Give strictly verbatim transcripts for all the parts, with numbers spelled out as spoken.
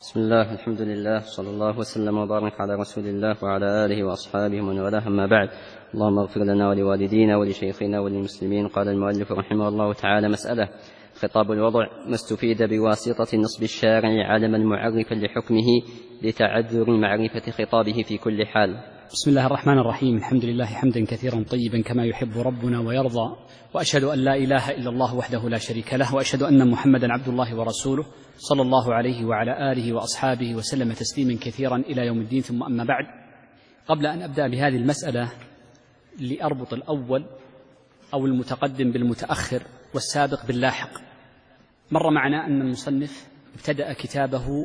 بسم الله، الحمد لله، صلى الله وسلم وبارك على رسول الله وعلى آله وأصحابه ومن والاه، أما بعد. اللهم اغفر لنا ولوالدينا ولشيخنا وللمسلمين. قال المؤلف رحمه الله تعالى: مسألة: خطاب الوضع ما استفيد بواسطة نصب الشارع علما معرفا لحكمه لتعذر معرفة خطابه في كل حال. بسم الله الرحمن الرحيم. الحمد لله حمدا كثيرا طيبا كما يحب ربنا ويرضى، وأشهد أن لا إله إلا الله وحده لا شريك له، وأشهد أن محمدا عبد الله ورسوله صلى الله عليه وعلى آله وأصحابه وسلم تسليما كثيرا إلى يوم الدين. ثم أما بعد، قبل أن أبدأ بهذه المسألة لأربط الأول أو المتقدم بالمتأخر والسابق باللاحق. مر معنا أن المصنف ابتدأ كتابه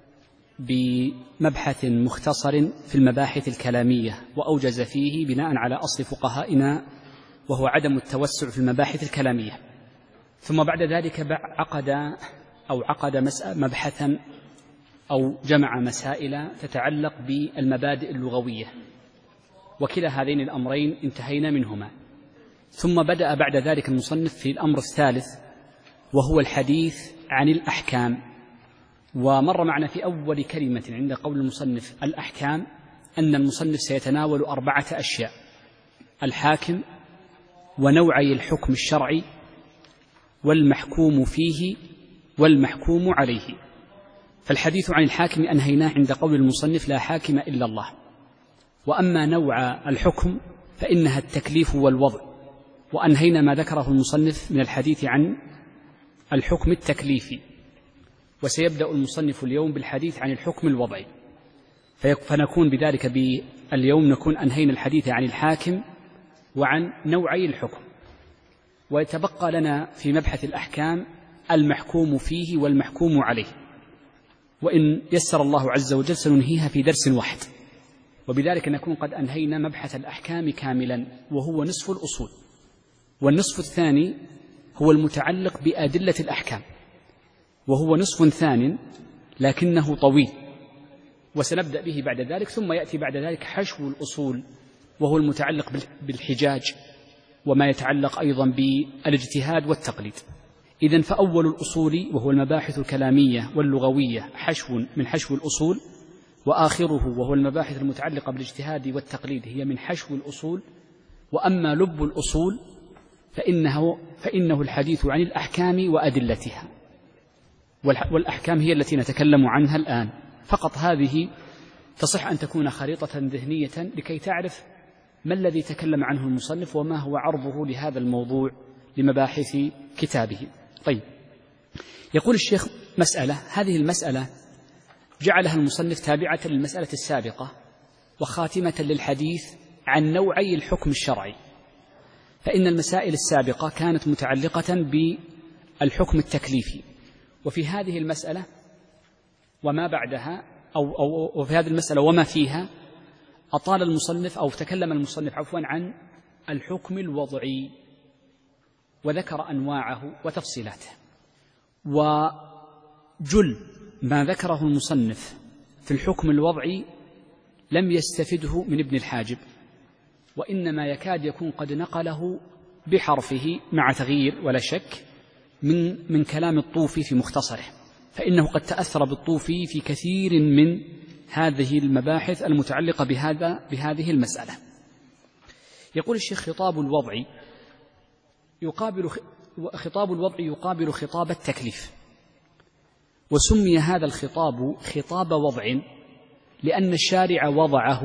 بمبحث مختصر في المباحث الكلامية، وأوجز فيه بناء على أصل فقهائنا وهو عدم التوسع في المباحث الكلامية. ثم بعد ذلك عقد أو عقد مبحثا أو جمع مسائل تتعلق بالمبادئ اللغوية، وكلا هذين الأمرين انتهينا منهما. ثم بدأ بعد ذلك المصنف في الأمر الثالث وهو الحديث عن الأحكام. ومر معنا في أول كلمة عند قول المصنف الأحكام أن المصنف سيتناول أربعة أشياء: الحاكم ونوعي الحكم الشرعي والمحكوم فيه والمحكوم عليه. فالحديث عن الحاكم أنهيناه عند قول المصنف لا حاكم إلا الله. وأما نوع الحكم فإنها التكليف والوضع، وأنهينا ما ذكره المصنف من الحديث عن الحكم التكليفي. وسيبدأ المصنف اليوم بالحديث عن الحكم الوضعي، فنكون بذلك باليوم نكون أنهينا الحديث عن الحاكم وعن نوعي الحكم، ويتبقى لنا في مبحث الأحكام المحكوم فيه والمحكوم عليه، وإن يسر الله عز وجل سننهيها في درس واحد، وبذلك نكون قد أنهينا مبحث الأحكام كاملا، وهو نصف الأصول. والنصف الثاني هو المتعلق بأدلة الأحكام، وهو نصف ثان لكنه طويل، وسنبدأ به بعد ذلك. ثم يأتي بعد ذلك حشو الأصول، وهو المتعلق بالحجاج وما يتعلق أيضا بالاجتهاد والتقليد. إذن فأول الأصول وهو المباحث الكلامية واللغوية حشو من حشو الأصول، وآخره وهو المباحث المتعلقة بالاجتهاد والتقليد هي من حشو الأصول. وأما لب الأصول فإنه, فإنه الحديث عن الأحكام وأدلتها، والأحكام هي التي نتكلم عنها الآن. فقط هذه تصح أن تكون خريطة ذهنية لكي تعرف ما الذي تكلم عنه المصنف وما هو عرضه لهذا الموضوع لمباحث كتابه. طيب، يقول الشيخ: مسألة. هذه المسألة جعلها المصنف تابعة للمسألة السابقة وخاتمة للحديث عن نوعي الحكم الشرعي، فإن المسائل السابقة كانت متعلقة بالحكم التكليفي، وفي هذه المسألة وما بعدها أو, أو وفي هذه المسألة وما فيها أطال المصنف أو تكلم المصنف عفوا عن الحكم الوضعي، وذكر أنواعه وتفصيلاته. وجل ما ذكره المصنف في الحكم الوضعي لم يستفده من ابن الحاجب، وإنما يكاد يكون قد نقله بحرفه مع تغيير ولا شك من, من كلام الطوفي في مختصره، فإنه قد تأثر بالطوفي في كثير من هذه المباحث المتعلقة بهذا بهذه المسألة. يقول الشيخ: خطاب الوضع يقابل خطاب الوضع يقابل خطاب التكليف، وسمي هذا الخطاب خطاب وضع لأن الشارع وضعه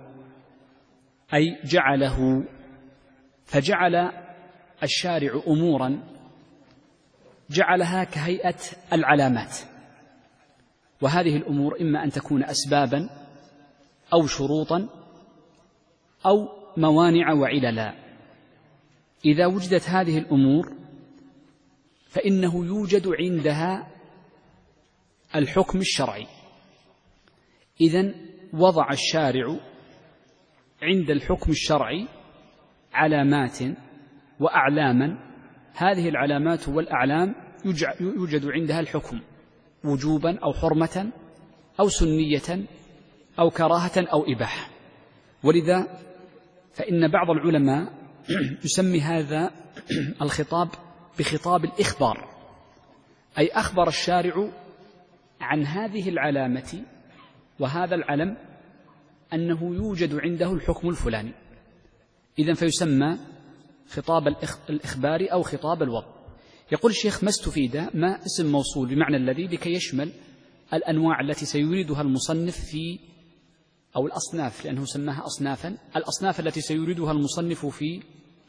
أي جعله، فجعل الشارع أمورا جعلها كهيئة العلامات، وهذه الأمور إما أن تكون أسبابا أو شروطا أو موانع وعللا. إذا وجدت هذه الأمور فإنه يوجد عندها الحكم الشرعي. إذن وضع الشارع عند الحكم الشرعي علامات وأعلاما، هذه العلامات والأعلام يوجد عندها الحكم وجوبا أو حرمة أو سنية أو كراهة أو إباحة. ولذا فإن بعض العلماء يسمي هذا الخطاب بخطاب الإخبار، أي أخبر الشارع عن هذه العلامة وهذا العلم أنه يوجد عنده الحكم الفلاني، إذن فيسمى خطاب الإخبار أو خطاب الوضع. يقول الشيخ: ما استفيد ما اسم موصول بمعنى الذي لكي يشمل الأنواع التي سيريدها المصنف في أو الأصناف، لأنه سماها أصنافا، الأصناف التي سيريدها المصنف في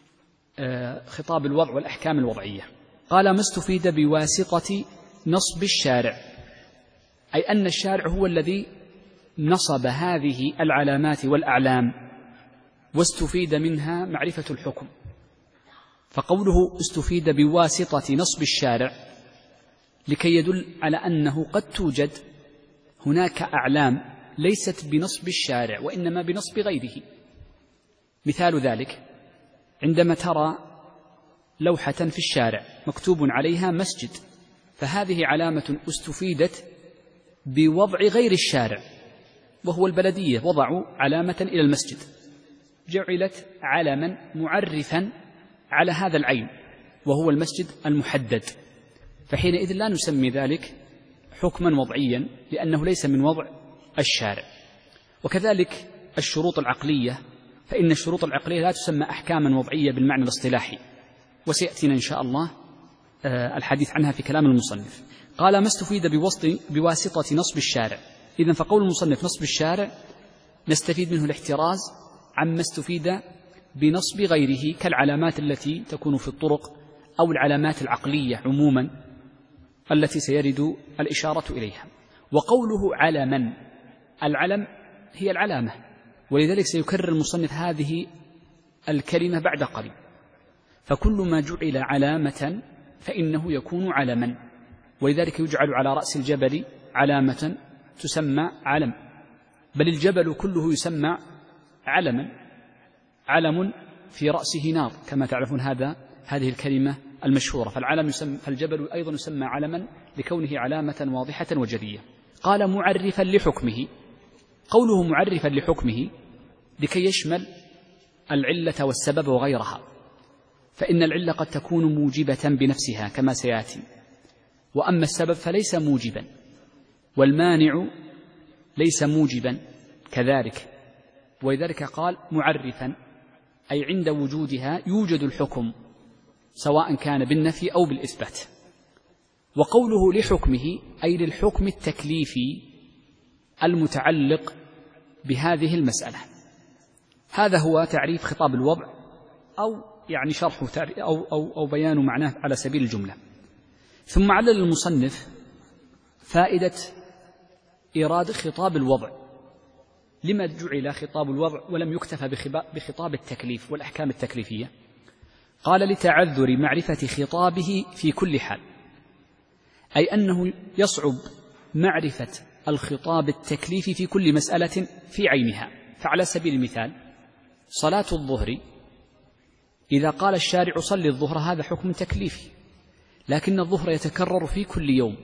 خطاب الوضع والأحكام الوضعية. قال: ما استفيد بواسطة نصب الشارع، أي أن الشارع هو الذي نصب هذه العلامات والأعلام واستفيد منها معرفة الحكم. فقوله استفيد بواسطة نصب الشارع لكي يدل على أنه قد توجد هناك أعلام ليست بنصب الشارع وإنما بنصب غيره. مثال ذلك: عندما ترى لوحة في الشارع مكتوب عليها مسجد، فهذه علامة استفيدت بوضع غير الشارع وهو البلدية، وضعوا علامة إلى المسجد، جعلت علما معرفا على هذا العين وهو المسجد المحدد، فحينئذ لا نسمي ذلك حكما وضعيا لأنه ليس من وضع الشارع. وكذلك الشروط العقلية، فإن الشروط العقلية لا تسمى أحكاما وضعية بالمعنى الاصطلاحي، وسيأتينا إن شاء الله الحديث عنها في كلام المصنف. قال: ما استفيد بواسطة نصب الشارع. إذن فقول المصنف نصب الشارع نستفيد منه الاحتراز عما استفيد بنصب غيره كالعلامات التي تكون في الطرق أو العلامات العقلية عموما التي سيرد الإشارة إليها. وقوله علما، العلم هي العلامة، ولذلك سيكرر المصنف هذه الكلمة بعد قليل. فكل ما جعل علامة فإنه يكون علما، ولذلك يجعل على رأس الجبل علامة تسمى علم، بل الجبل كله يسمى علما، علم في رأسه نار كما تعرفون هذا هذه الكلمة المشهورة. فالعلم يسمى، فالجبل أيضا يسمى علما لكونه علامة واضحة وجلية. قال: معرفا لحكمه. قوله معرفا لحكمه لكي يشمل العلة والسبب وغيرها، فإن العلة قد تكون موجبة بنفسها كما سيأتي، وأما السبب فليس موجبا، والمانع ليس موجبا كذلك. ولذلك قال معرفا، أي عند وجودها يوجد الحكم سواء كان بالنفي أو بالإثبات. وقوله لحكمه أي للحكم التكليفي المتعلق بهذه المسألة. هذا هو تعريف خطاب الوضع، أو يعني شرحه أو, أو, أو بيان معناه على سبيل الجملة. ثم علل المصنف فائدة إيراد خطاب الوضع، لما جعل خطاب الوضع ولم يكتفى بخطاب التكليف والأحكام التكليفية؟ قال: لتعذر معرفة خطابه في كل حال، أي أنه يصعب معرفة الخطاب التكليفي في كل مسألة في عينها. فعلى سبيل المثال صلاة الظهر، إذا قال الشارع صلي الظهر هذا حكم تكليفي، لكن الظهر يتكرر في كل يوم،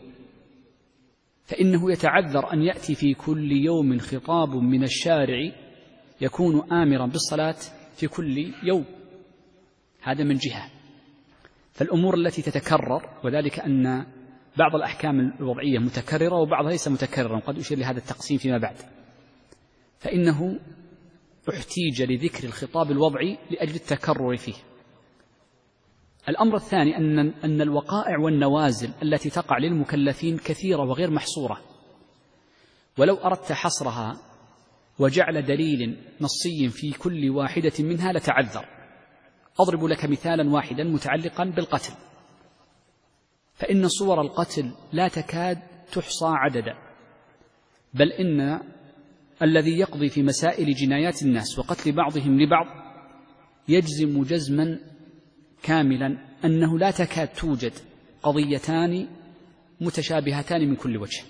فإنه يتعذر أن يأتي في كل يوم خطاب من الشارع يكون آمرا بالصلاة في كل يوم. هذا من جهة. فالأمور التي تتكرر، وذلك أن بعض الأحكام الوضعية متكررة وبعضها ليس متكررا، وقد أشير لهذا التقسيم فيما بعد، فإنه احتيج لذكر الخطاب الوضعي لأجل التكرر فيه. الأمر الثاني أن أن الوقائع والنوازل التي تقع للمكلفين كثيرة وغير محصورة، ولو أردت حصرها وجعل دليل نصي في كل واحدة منها لتعذر. أضرب لك مثالا واحدا متعلقا بالقتل، فإن صور القتل لا تكاد تحصى عددا، بل إن الذي يقضي في مسائل جنايات الناس وقتل بعضهم لبعض يجزم جزما كاملا أنه لا تكاد توجد قضيتان متشابهتان من كل وجه.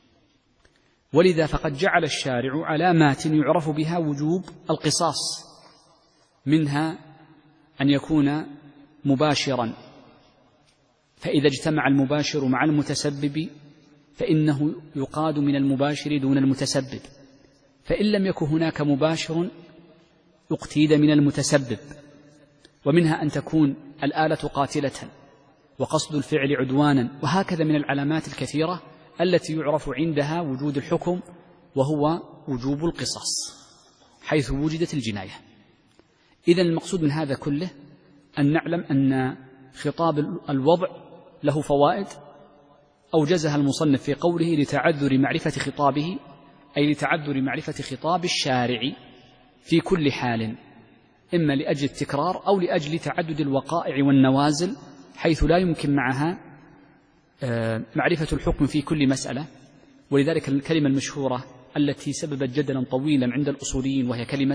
ولذا فقد جعل الشارع علامات يعرف بها وجوب القصاص، منها أن يكون مباشرا، فإذا اجتمع المباشر مع المتسبب فإنه يقاد من المباشر دون المتسبب، فإن لم يكن هناك مباشر اقتيد من المتسبب. ومنها أن تكون الآلة قاتلة وقصد الفعل عدوانا، وهكذا من العلامات الكثيرة التي يعرف عندها وجود الحكم وهو وجوب القصاص حيث وجدت الجناية. إذن المقصود من هذا كله أن نعلم أن خطاب الوضع له فوائد أوجزها المصنف في قوله لتعذر معرفة خطابه، أي لتعذر معرفة خطاب الشارع في كل حال، إما لأجل التكرار أو لأجل تعدد الوقائع والنوازل حيث لا يمكن معها معرفة الحكم في كل مسألة. ولذلك الكلمة المشهورة التي سببت جدلا طويلا عند الأصوليين وهي كلمة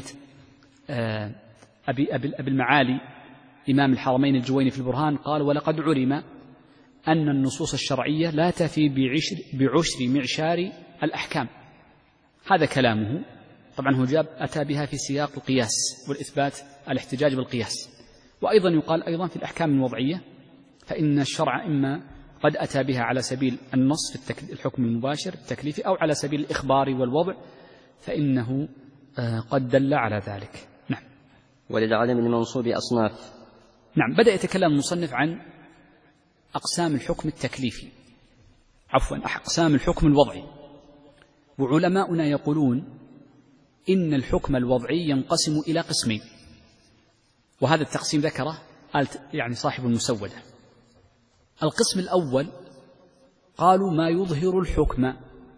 أبي, أبي المعالي إمام الحرمين الجويني في البرهان قال: ولقد علم أن النصوص الشرعية لا تفي بعشر, بعشر معشار الأحكام. هذا كلامه، طبعا هو جاب أتى بها في سياق القياس والإثبات، الاحتجاج بالقياس. وأيضا يقال أيضا في الأحكام الوضعية فإن الشرع إما قد أتى بها على سبيل النص في الحكم المباشر التكليفي أو على سبيل الإخبار والوضع، فإنه قد دل على ذلك. نعم. وللعالم المنصوب أصناف. نعم. بدأ يتكلم المصنف عن أقسام الحكم التكليفي، عفوا أقسام الحكم الوضعي. وعلماؤنا يقولون إن الحكم الوضعي ينقسم إلى قسمين، وهذا التقسيم ذكره يعني صاحب المسودة. القسم الأول قالوا ما يظهر الحكم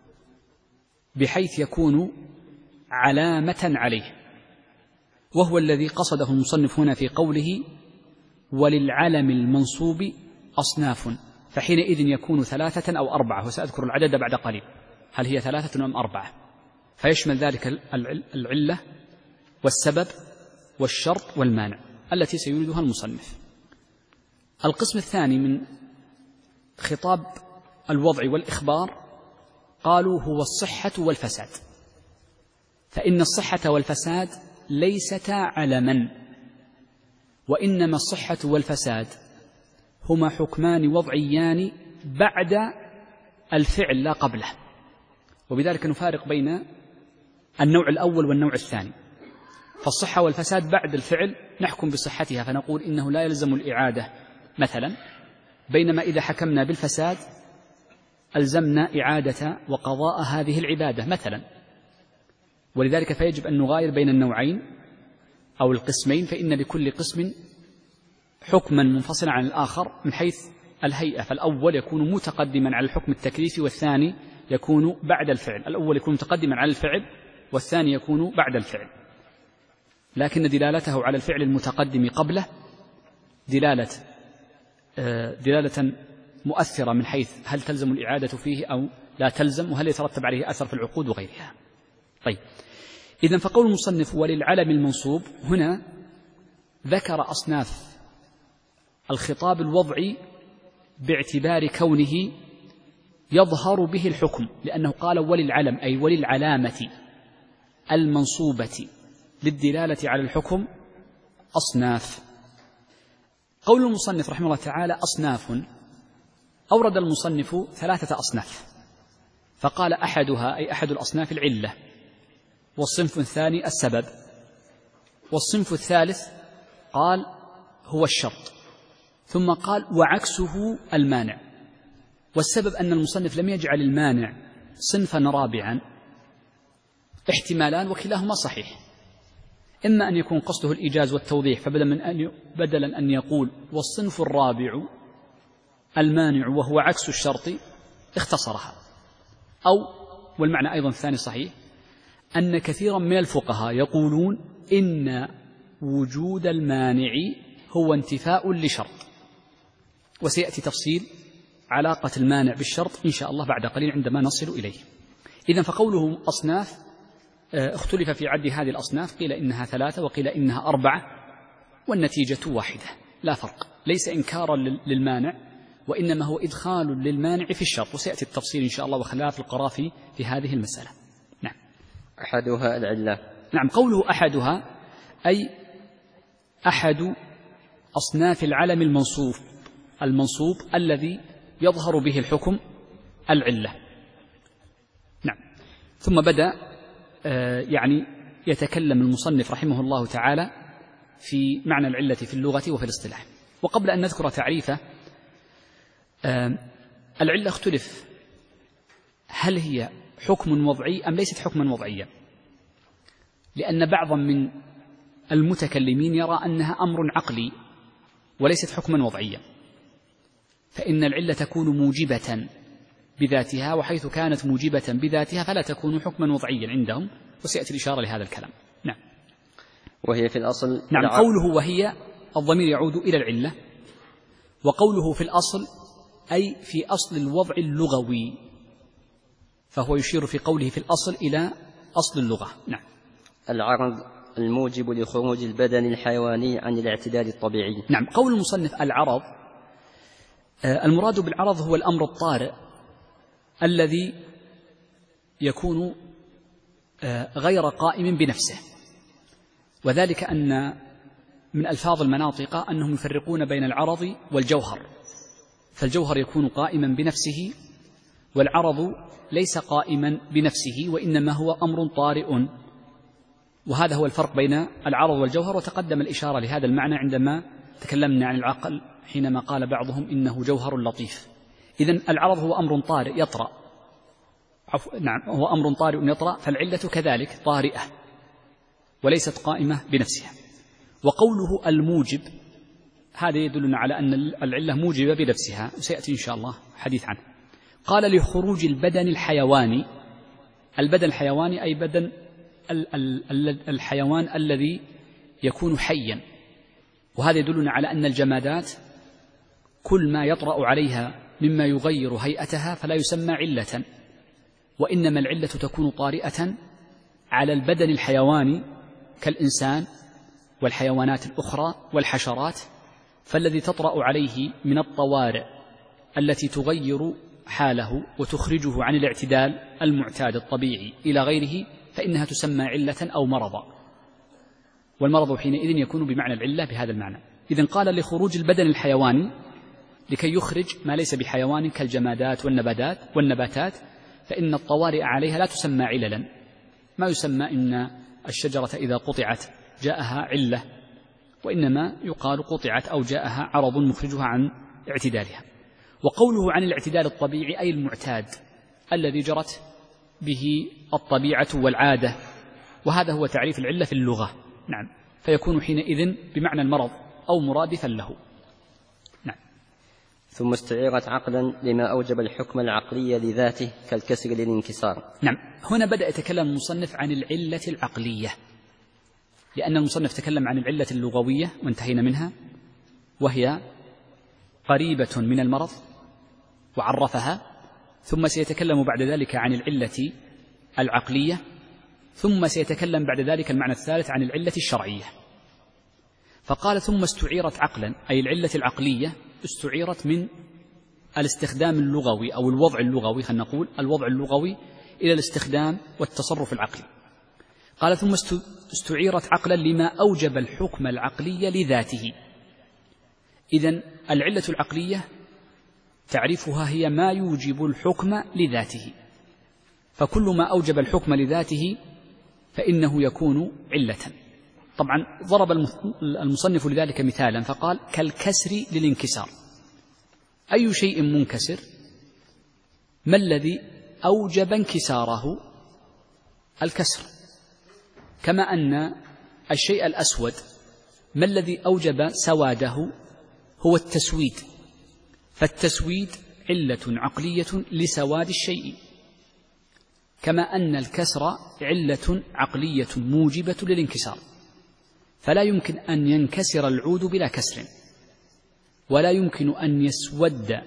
بحيث يكون علامة عليه، وهو الذي قصده المصنف هنا في قوله وللعلم المنصوب أصناف، فحينئذ يكون ثلاثة أو أربعة، وسأذكر العدد بعد قليل، هل هي ثلاثة أم أربعة، فيشمل ذلك العلة والسبب والشرط والمانع التي سيريدها المصنف. القسم الثاني من خطاب الوضع والإخبار قالوا هو الصحة والفساد، فإن الصحة والفساد ليستا علما، وإنما الصحة والفساد هما حكمان وضعيان بعد الفعل لا قبله، وبذلك نفارق بين النوع الأول والنوع الثاني. فالصحة والفساد بعد الفعل نحكم بصحتها فنقول إنه لا يلزم الإعادة مثلا، بينما إذا حكمنا بالفساد ألزمنا إعادة وقضاء هذه العبادة مثلا. ولذلك فيجب أن نغاير بين النوعين أو القسمين، فإن لكل قسم حكما منفصلا عن الآخر من حيث الهيئة، فالأول يكون متقدما على الحكم التكليفي والثاني يكون بعد الفعل. الأول يكون متقدما على الفعل والثاني يكون بعد الفعل، لكن دلالته على الفعل المتقدم قبله دلالة دلالة مؤثرة من حيث هل تلزم الإعادة فيه أو لا تلزم، وهل يترتب عليه أثر في العقود وغيرها. طيب، إذن فقول المصنف وللعلم المنصوب هنا ذكر أصناف الخطاب الوضعي باعتبار كونه يظهر به الحكم، لأنه قال وللعلم أي وللعلامة المنصوبة للدلالة على الحكم أصناف. قول المصنف رحمه الله تعالى أصناف، أورد المصنف ثلاثة أصناف، فقال أحدها أي أحد الأصناف العلة، والصنف الثاني السبب، والصنف الثالث قال هو الشرط، ثم قال وعكسه المانع. والسبب أن المصنف لم يجعل المانع صنفا رابعا، احتمالان وكلاهما صحيح، إما أن يكون قصده الإيجاز والتوضيح فبدلا من أن بدلا أن يقول والصنف الرابع المانع وهو عكس الشرط اختصرها، أو والمعنى أيضا الثاني صحيح أن كثيرا من الفقهاء يقولون إن وجود المانع هو انتفاء لشرط، وسيأتي تفصيل علاقة المانع بالشرط إن شاء الله بعد قليل عندما نصل إليه. إذن فقوله أصناف اختلف في عد هذه الأصناف، قيل إنها ثلاثة وقيل إنها أربعة، والنتيجة واحدة لا فرق، ليس إنكارا للمانع وإنما هو إدخال للمانع في الشرط، وسيأتي التفصيل إن شاء الله وخلاف القرافي في هذه المسألة. نعم. أحدها العلة. نعم. قوله أحدها أي أحد أصناف العلم المنصوب المنصوب الذي يظهر به الحكم العلة. نعم. ثم بدأ يعني يتكلم المصنف رحمه الله تعالى في معنى العلة في اللغة وفي الاصطلاح. وقبل أن نذكر تعريفه، العلة اختلف هل هي حكم وضعي أم ليست حكما وضعيا؟ لأن بعضا من المتكلمين يرى أنها أمر عقلي وليست حكما وضعيا، فإن العلة تكون موجبة بذاتها، وحيث كانت موجبة بذاتها فلا تكون حكما وضعيا عندهم، وسيأتي الإشارة لهذا الكلام. نعم. وهي في الأصل نعم. قوله وهي الضمير يعود إلى العلة، وقوله في الأصل أي في أصل الوضع اللغوي، فهو يشير في قوله في الأصل إلى أصل اللغة. نعم. العرض الموجب لخروج البدن الحيواني عن الاعتدال الطبيعي. نعم. قول المصنف العرض، المراد بالعرض هو الأمر الطارئ الذي يكون غير قائم بنفسه، وذلك أن من ألفاظ المناطق أنهم يفرقون بين العرض والجوهر، فالجوهر يكون قائما بنفسه، والعرض ليس قائما بنفسه وإنما هو أمر طارئ، وهذا هو الفرق بين العرض والجوهر. وتقدم الإشارة لهذا المعنى عندما تكلمنا عن العقل حينما قال بعضهم إنه جوهر لطيف. إذن العرض هو أمر طارئ يطرأ، نعم هو أمر طارئ يطرأ، فالعلة كذلك طارئة وليست قائمة بنفسها. وقوله الموجب هذا يدلنا على أن العلة موجبة بنفسها، وسيأتي إن شاء الله حديث عنه. قال لخروج البدن الحيواني، البدن الحيواني أي بدن الحيوان الذي يكون حيا، وهذا يدلنا على أن الجمادات كل ما يطرأ عليها مما يغير هيئتها فلا يسمى علة، وإنما العلة تكون طارئة على البدن الحيواني كالإنسان والحيوانات الأخرى والحشرات، فالذي تطرأ عليه من الطوارئ التي تغير حاله وتخرجه عن الاعتدال المعتاد الطبيعي إلى غيره فإنها تسمى علة أو مرضا، والمرض حينئذ يكون بمعنى العلة بهذا المعنى. إذن قال لخروج البدن الحيواني لكي يخرج ما ليس بحيوان كالجمادات والنباتات والنباتات فإن الطوارئ عليها لا تسمى عللا، ما يسمى إن الشجرة إذا قطعت جاءها علة، وإنما يقال قطعت أو جاءها عرض مخرجها عن اعتدالها. وقوله عن الاعتدال الطبيعي أي المعتاد الذي جرت به الطبيعة والعادة، وهذا هو تعريف العلة في اللغة. نعم. فيكون حينئذ بمعنى المرض أو مرادفا له. نعم. ثم استعيرت عقلا لما أوجب الحكم العقلي لذاته كالكسر للانكسار. نعم. هنا بدأ يتكلم المصنف عن العلة العقلية، لأن المصنف تكلم عن العلة اللغوية وانتهينا منها، وهي قريبة من المرض وعرفها، ثم سيتكلم بعد ذلك عن العلة العقلية، ثم سيتكلم بعد ذلك المعنى الثالث عن العلة الشرعية. فقال ثم استعيرت عقلا، أي العلة العقلية استعيرت من الاستخدام اللغوي أو الوضع اللغوي، خلينا نقول الوضع اللغوي إلى الاستخدام والتصرف العقلي. قال ثم استعيرت عقلا لما أوجب الحكم العقلي لذاته. إذن العلة العقلية تعريفها هي ما يوجب الحكم لذاته، فكل ما أوجب الحكم لذاته فإنه يكون علة. طبعا ضرب المصنف لذلك مثالا فقال كالكسر للانكسار. أي شيء منكسر؟ ما الذي أوجب انكساره؟ الكسر. كما أن الشيء الأسود ما الذي أوجب سواده؟ هو التسويد، فالتسويد علة عقلية لسواد الشيء، كما أن الكسر علة عقلية موجبة للانكسار، فلا يمكن أن ينكسر العود بلا كسر، ولا يمكن أن يسود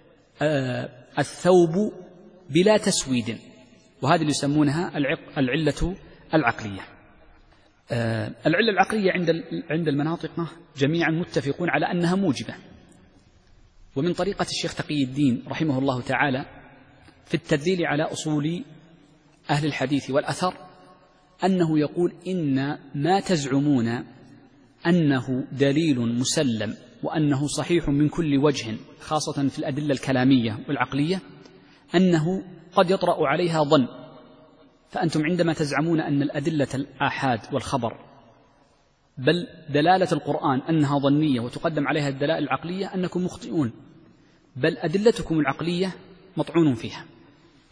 الثوب بلا تسويد، وهذه اللي يسمونها العلة العقلية. العلة العقلية عند عند المناطق جميعا متفقون على أنها موجبة. ومن طريقة الشيخ تقي الدين رحمه الله تعالى في التدليل على أصول أهل الحديث والأثر أنه يقول إن ما تزعمون أنه دليل مسلم وأنه صحيح من كل وجه، خاصة في الأدلة الكلامية والعقلية، أنه قد يطرأ عليها ظن. فأنتم عندما تزعمون أن الأدلة الآحاد والخبر بل دلالة القرآن أنها ظنية وتقدم عليها الدلائل العقلية أنكم مخطئون، بل أدلتكم العقلية مطعون فيها،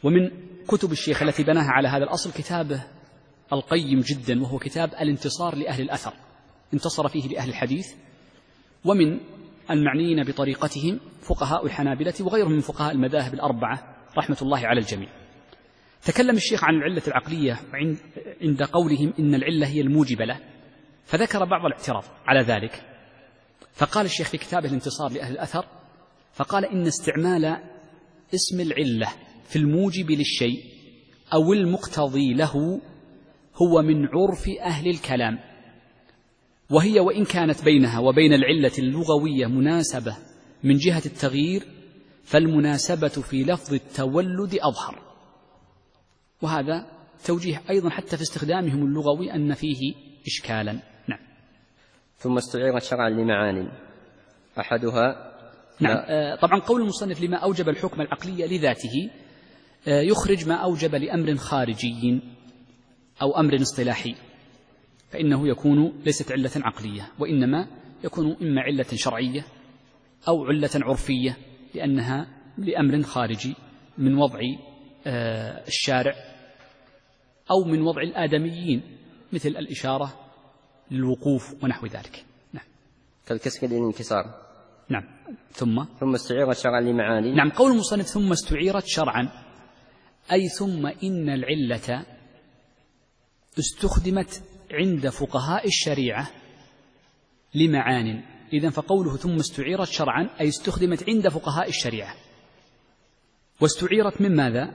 ومن كتب الشيخ التي بناها على هذا الأصل كتابه القيم جدا، وهو كتاب الانتصار لأهل الأثر، انتصر فيه لأهل الحديث. ومن المعنيين بطريقتهم فقهاء الحنابلة وغيرهم من فقهاء المذاهب الأربعة رحمة الله على الجميع. تكلم الشيخ عن العلة العقلية عند قولهم إن العلة هي الموجبة له، فذكر بعض الاعتراض على ذلك، فقال الشيخ في كتابه الانتصار لأهل الأثر، فقال إن استعمال اسم العلة في الموجب للشيء أو المقتضي له هو من عرف أهل الكلام، وهي وإن كانت بينها وبين العلة اللغوية مناسبة من جهة التغيير، فالمناسبة في لفظ التولد أظهر. وهذا توجيه أيضا حتى في استخدامهم اللغوي أن فيه إشكالا. نعم. ثم استعيرت شرعا لمعان أحدها. نعم. آه طبعا قول المصنف لما أوجب الحكم العقلي لذاته آه يخرج ما أوجب لأمر خارجي أو أمر اصطلاحي، فإنه يكون ليست علة عقلية، وإنما يكون إما علة شرعية أو علة عرفية، لأنها لأمر خارجي من وضع آه الشارع أو من وضع الآدميين، مثل الإشارة للوقوف ونحو ذلك. نعم. كالكسر للانكسار. نعم. ثم ثم استعيرت شرعا لمعاني. نعم. قول المصنف ثم استعيرت شرعا، أي ثم إن العلة استخدمت عند فقهاء الشريعة لمعان. إذن فقوله ثم استعيرت شرعا أي استخدمت عند فقهاء الشريعة. واستعيرت من ماذا؟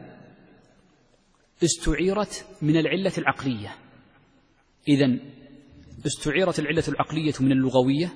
استعيرت من العلة العقلية. إذن استعيرت العلة العقلية من اللغوية،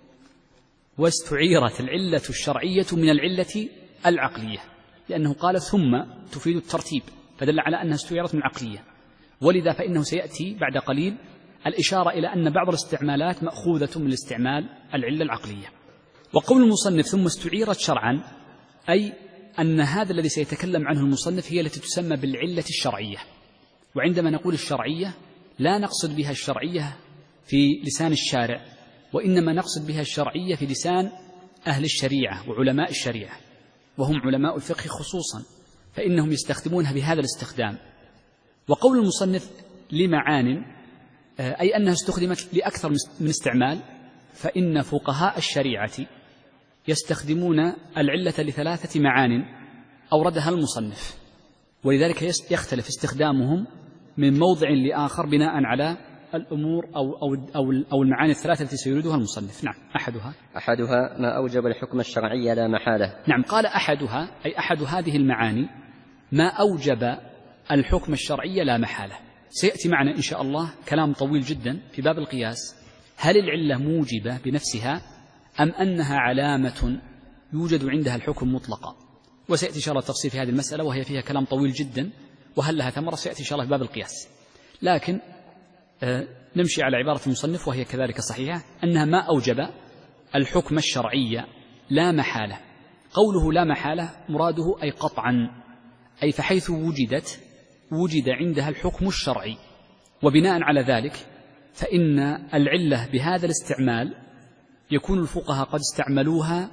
واستعيرت العلة الشرعية من العلة العقلية، لأنه قال ثم تفيد الترتيب، فدل على أنها استعيرت من العقلية. ولذا فإنه سيأتي بعد قليل الإشارة إلى أن بعض الاستعمالات مأخوذة من الاستعمال العلة العقلية. وقول المصنف ثم استعيرت شرعا، أي أن هذا الذي سيتكلم عنه المصنف هي التي تسمى بالعلة الشرعية. وعندما نقول الشرعية لا نقصد بها الشرعية في لسان الشارع، وإنما نقصد بها الشرعية في لسان أهل الشريعة وعلماء الشريعة، وهم علماء الفقه خصوصا، فإنهم يستخدمونها بهذا الاستخدام. وقول المصنف لمعان أي أنها استخدمت لأكثر من استعمال، فإن فقهاء الشريعة يستخدمون العلة لثلاثة معان أوردها المصنف، ولذلك يختلف استخدامهم من موضع لآخر بناء على الأمور أو, أو, أو, أو المعاني الثلاثة التي سيريدها المصنف. نعم. أحدها أحدها ما أوجب الحكم الشرعي لا محالة. نعم. قال أحدها أي أحد هذه المعاني ما أوجب الحكم الشرعي لا محالة. سيأتي معنا إن شاء الله كلام طويل جدا في باب القياس، هل العلة موجبة بنفسها أم أنها علامة يوجد عندها الحكم مطلقا؟ وسيأتي إن شاء الله التفصيل في هذه المسألة، وهي فيها كلام طويل جدا، وهل لها ثمرة سيأتي إن شاء الله في باب القياس. لكن آه نمشي على عبارة المصنف وهي كذلك صحيحة، أنها ما أوجب الحكم الشرعي لا محالة. قوله لا محالة مراده أي قطعا، أي فحيث وجدت وجد عندها الحكم الشرعي. وبناء على ذلك فإن العلة بهذا الاستعمال يكون الفقهاء قد استعملوها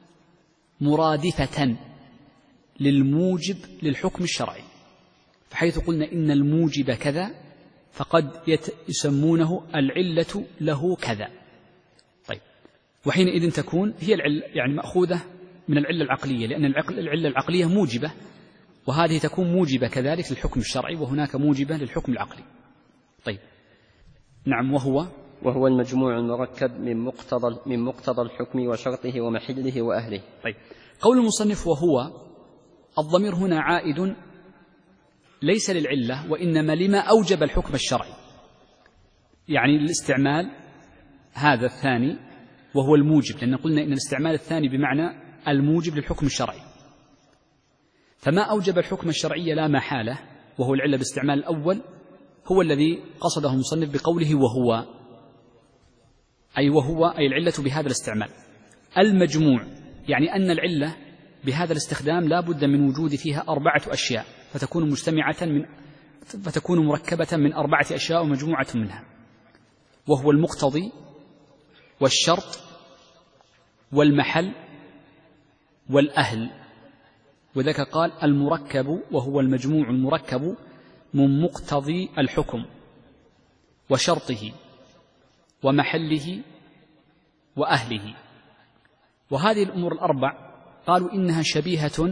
مرادفة للموجب للحكم الشرعي، فحيث قلنا إن الموجب كذا فقد يسمونه العلة له كذا. طيب، وحينئذ تكون هي العلة يعني مأخوذة من العلة العقلية، لأن العلة العقلية موجبة، وهذه تكون موجبة كذلك للحكم الشرعي، وهناك موجبة للحكم العقلي. طيب. نعم. وهو وهو المجموع المركب من مقتضى من مقتضى الحكم وشرطه ومحله وأهله. طيب. قول المصنف وهو، الضمير هنا عائد ليس للعلة وإنما لما أوجب الحكم الشرعي، يعني الاستعمال هذا الثاني وهو الموجب، لأن قلنا إن الاستعمال الثاني بمعنى الموجب للحكم الشرعي. فما أوجب الحكم الشرعي لا محالة وهو العلة باستعمال الأول هو الذي قصده المصنف بقوله وهو، أي وهو أي العلة بهذا الاستعمال. المجموع يعني أن العلة بهذا الاستخدام لا بد من وجود فيها أربعة أشياء، فتكون مجتمعة من فتكون مركبة من أربعة أشياء ومجموعة منها، وهو المقتضي والشرط والمحل والأهل. وذاك قال المركب وهو المجموع المركب من مقتضي الحكم وشرطه ومحله وأهله. وهذه الأمور الأربع قالوا إنها شبيهة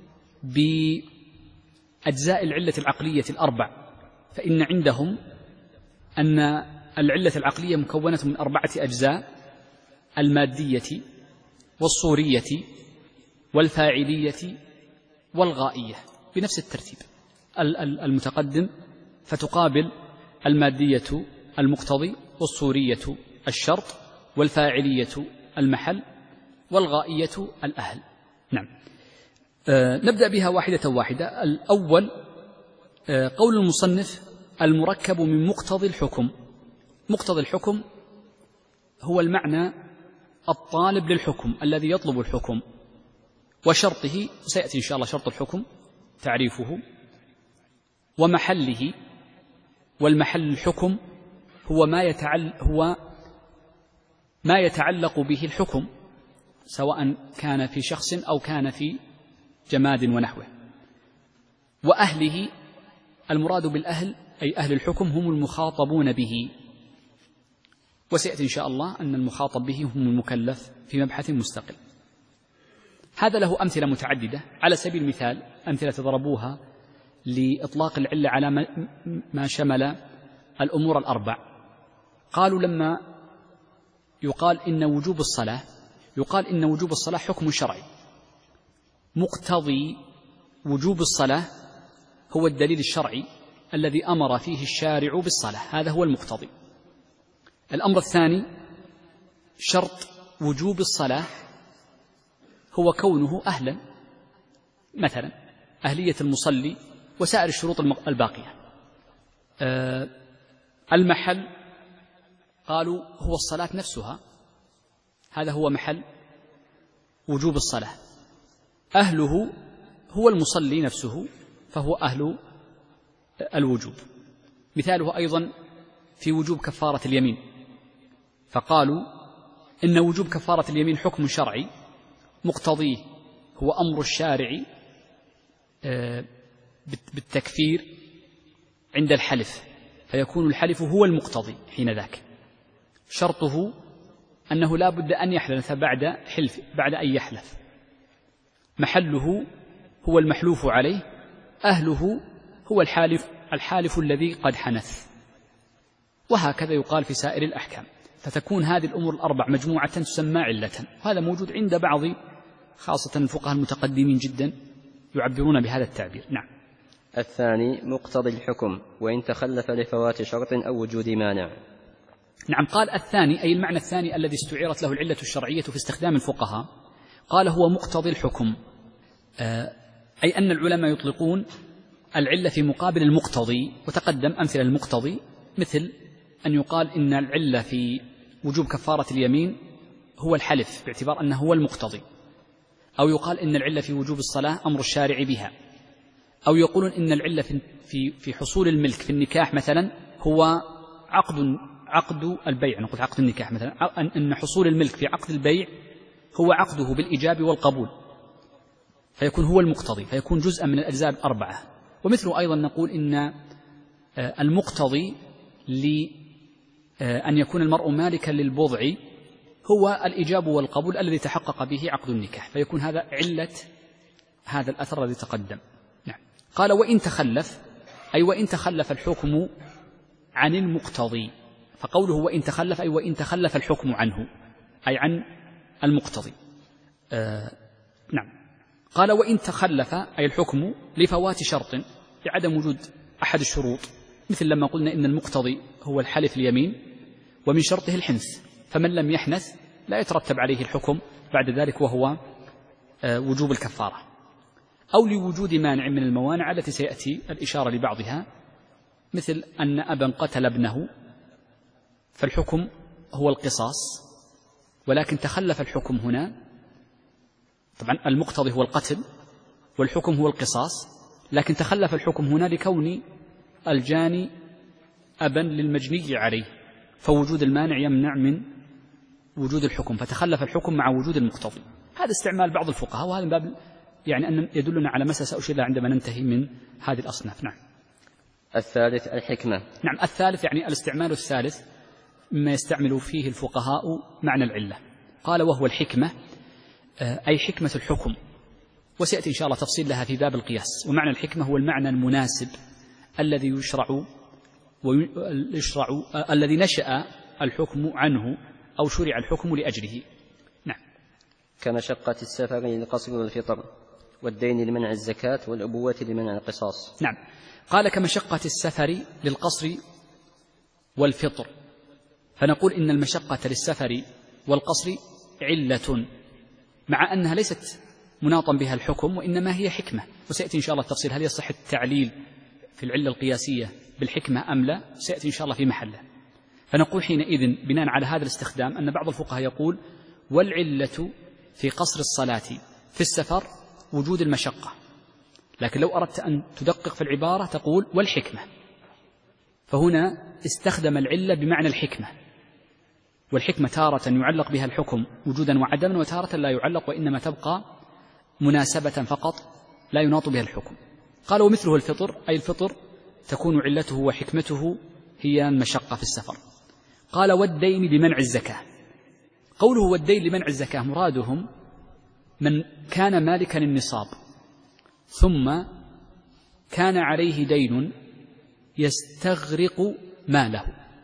بأجزاء العلة العقلية الأربع، فإن عندهم أن العلة العقلية مكونة من أربعة أجزاء: المادية والصورية والفاعلية والغائية، بنفس الترتيب المتقدم، فتقابل المادية المقتضي، والصورية الشرط، والفاعلية المحل، والغائية الأهل. نعم. آه نبدأ بها واحدة واحدة. الأول آه قول المصنف المركب من مقتضي الحكم. مقتضي الحكم هو المعنى الطالب للحكم الذي يطلب الحكم، وشرطه سيأتي إن شاء الله شرط الحكم تعريفه، ومحله. والمحل الحكم هو ما يتعلق هو ما يتعلق به الحكم، سواء كان في شخص أو كان في جماد ونحوه. وأهله، المراد بالأهل أي أهل الحكم هم المخاطبون به، وسيأتي إن شاء الله أن المخاطب به هم المكلف في مبحث مستقل. هذا له أمثلة متعددة. على سبيل المثال أمثلة ضربوها لإطلاق العلة على ما شمل الأمور الأربع. قالوا لما يقال إن وجوب الصلاة يقال إن وجوب الصلاة حكم شرعي، مقتضي وجوب الصلاة هو الدليل الشرعي الذي أمر فيه الشارع بالصلاة، هذا هو المقتضي. الأمر الثاني شرط وجوب الصلاة هو كونه أهلا، مثلا أهلية المصلي وسائر الشروط الباقية. أه المحل قالوا هو الصلاة نفسها، هذا هو محل وجوب الصلاة. أهله هو المصلي نفسه، فهو أهل الوجوب. مثاله أيضا في وجوب كفارة اليمين، فقالوا إن وجوب كفارة اليمين حكم شرعي، مقتضيه هو أمر الشارع بالتكفير عند الحلف، فيكون الحلف هو المقتضي حين ذاك. شرطه أنه لا بد أن يحلف بعد حلف بعد أن يحلف. محله هو المحلوف عليه، أهله هو الحالف الحالف الذي قد حنث. وهكذا يقال في سائر الأحكام. فتكون هذه الأمور الأربع مجموعة تسمى علة، وهذا موجود عند بعض خاصة الفقهاء المتقدمين جدا يعبرون بهذا التعبير. نعم. الثاني مقتضي الحكم وإن تخلف لفوات شرط أو وجود مانع. نعم. قال الثاني أي المعنى الثاني الذي استعيرت له العلة الشرعية في استخدام الفقهاء، قال هو مقتضي الحكم، أي أن العلماء يطلقون العلة في مقابل المقتضي. وتقدم أمثلة المقتضي، مثل أن يقال إن العلة في وجوب كفارة اليمين هو الحلف باعتبار أنه هو المقتضي، أو يقال إن العلة في وجوب الصلاة أمر الشارع بها، أو يقولون إن العلة في في حصول الملك في النكاح مثلا هو عقد عقد البيع، نقول عقد النكاح مثلا، أن حصول الملك في عقد البيع هو عقده بالإيجاب والقبول، فيكون هو المقتضي، فيكون جزءا من الأجزاء الأربعة. ومثله أيضا نقول إن المقتضي لأن يكون المرء مالكا للبضع هو الإيجاب والقبول الذي تحقق به عقد النكاح، فيكون هذا علة هذا الأثر الذي تقدم. نعم. قال وإن تخلف، أي وإن تخلف الحكم عن المقتضي. فقوله وإن تخلف أي وإن تخلف الحكم عنه، أي عن المقتضي. آه نعم. قال وإن تخلف أي الحكم لفوات شرط، لعدم وجود أحد الشروط، مثل لما قلنا إن المقتضي هو الحلف اليمين ومن شرطه الحنث، فمن لم يحنث لا يترتب عليه الحكم بعد ذلك وهو آه وجوب الكفارة. أو لوجود مانع من الموانع التي سيأتي الإشارة لبعضها، مثل أن أبا قتل ابنه فالحكم هو القصاص، ولكن تخلف الحكم هنا. طبعا المقتضي هو القتل والحكم هو القصاص، لكن تخلف الحكم هنا لكون الجاني أبا للمجني عليه، فوجود المانع يمنع من وجود الحكم، فتخلف الحكم مع وجود المقتضي. هذا استعمال بعض الفقهاء، وهذا من باب يعني أن يدلنا على مسألة سأشير لها عندما ننتهي من هذه الأصناف. نعم. الثالث الحكمة. نعم. الثالث يعني الاستعمال الثالث مما يستعمل فيه الفقهاء معنى العلة. قال وهو الحكمة أي حكمة الحكم، وسيأتي إن شاء الله تفصيل لها في باب القياس. ومعنى الحكمة هو المعنى المناسب الذي يشرع ويشرع الذي نشأ الحكم عنه أو شرع الحكم لأجله. نعم. كمشقة السفر للقصر والفطر، والدين لمنع الزكاة، والأبوة لمنع القصاص. نعم. قال كمشقة السفر للقصر والفطر، فنقول إن المشقة للسفر والقصر علة، مع أنها ليست مناطا بها الحكم وإنما هي حكمة، وسيأتي إن شاء الله التفصيل هل يصح التعليل في العلة القياسية بالحكمة أم لا، سيأتي إن شاء الله في محله. فنقول حينئذ بناء على هذا الاستخدام أن بعض الفقهاء يقول والعلة في قصر الصلاة في السفر وجود المشقة، لكن لو أردت أن تدقق في العبارة تقول والحكمة، فهنا استخدم العلة بمعنى الحكمة، والحكمة تارة يعلق بها الحكم وجودا وعدما، وتارة لا يعلق وإنما تبقى مناسبة فقط لا يناط بها الحكم. قال ومثله الفطر، أي الفطر تكون علته وحكمته هي المشقة في السفر. قال والدين لمنع الزكاة. قوله والدين لمنع الزكاة مرادهم من كان مالكا النصاب ثم كان عليه دين يستغرق ماله،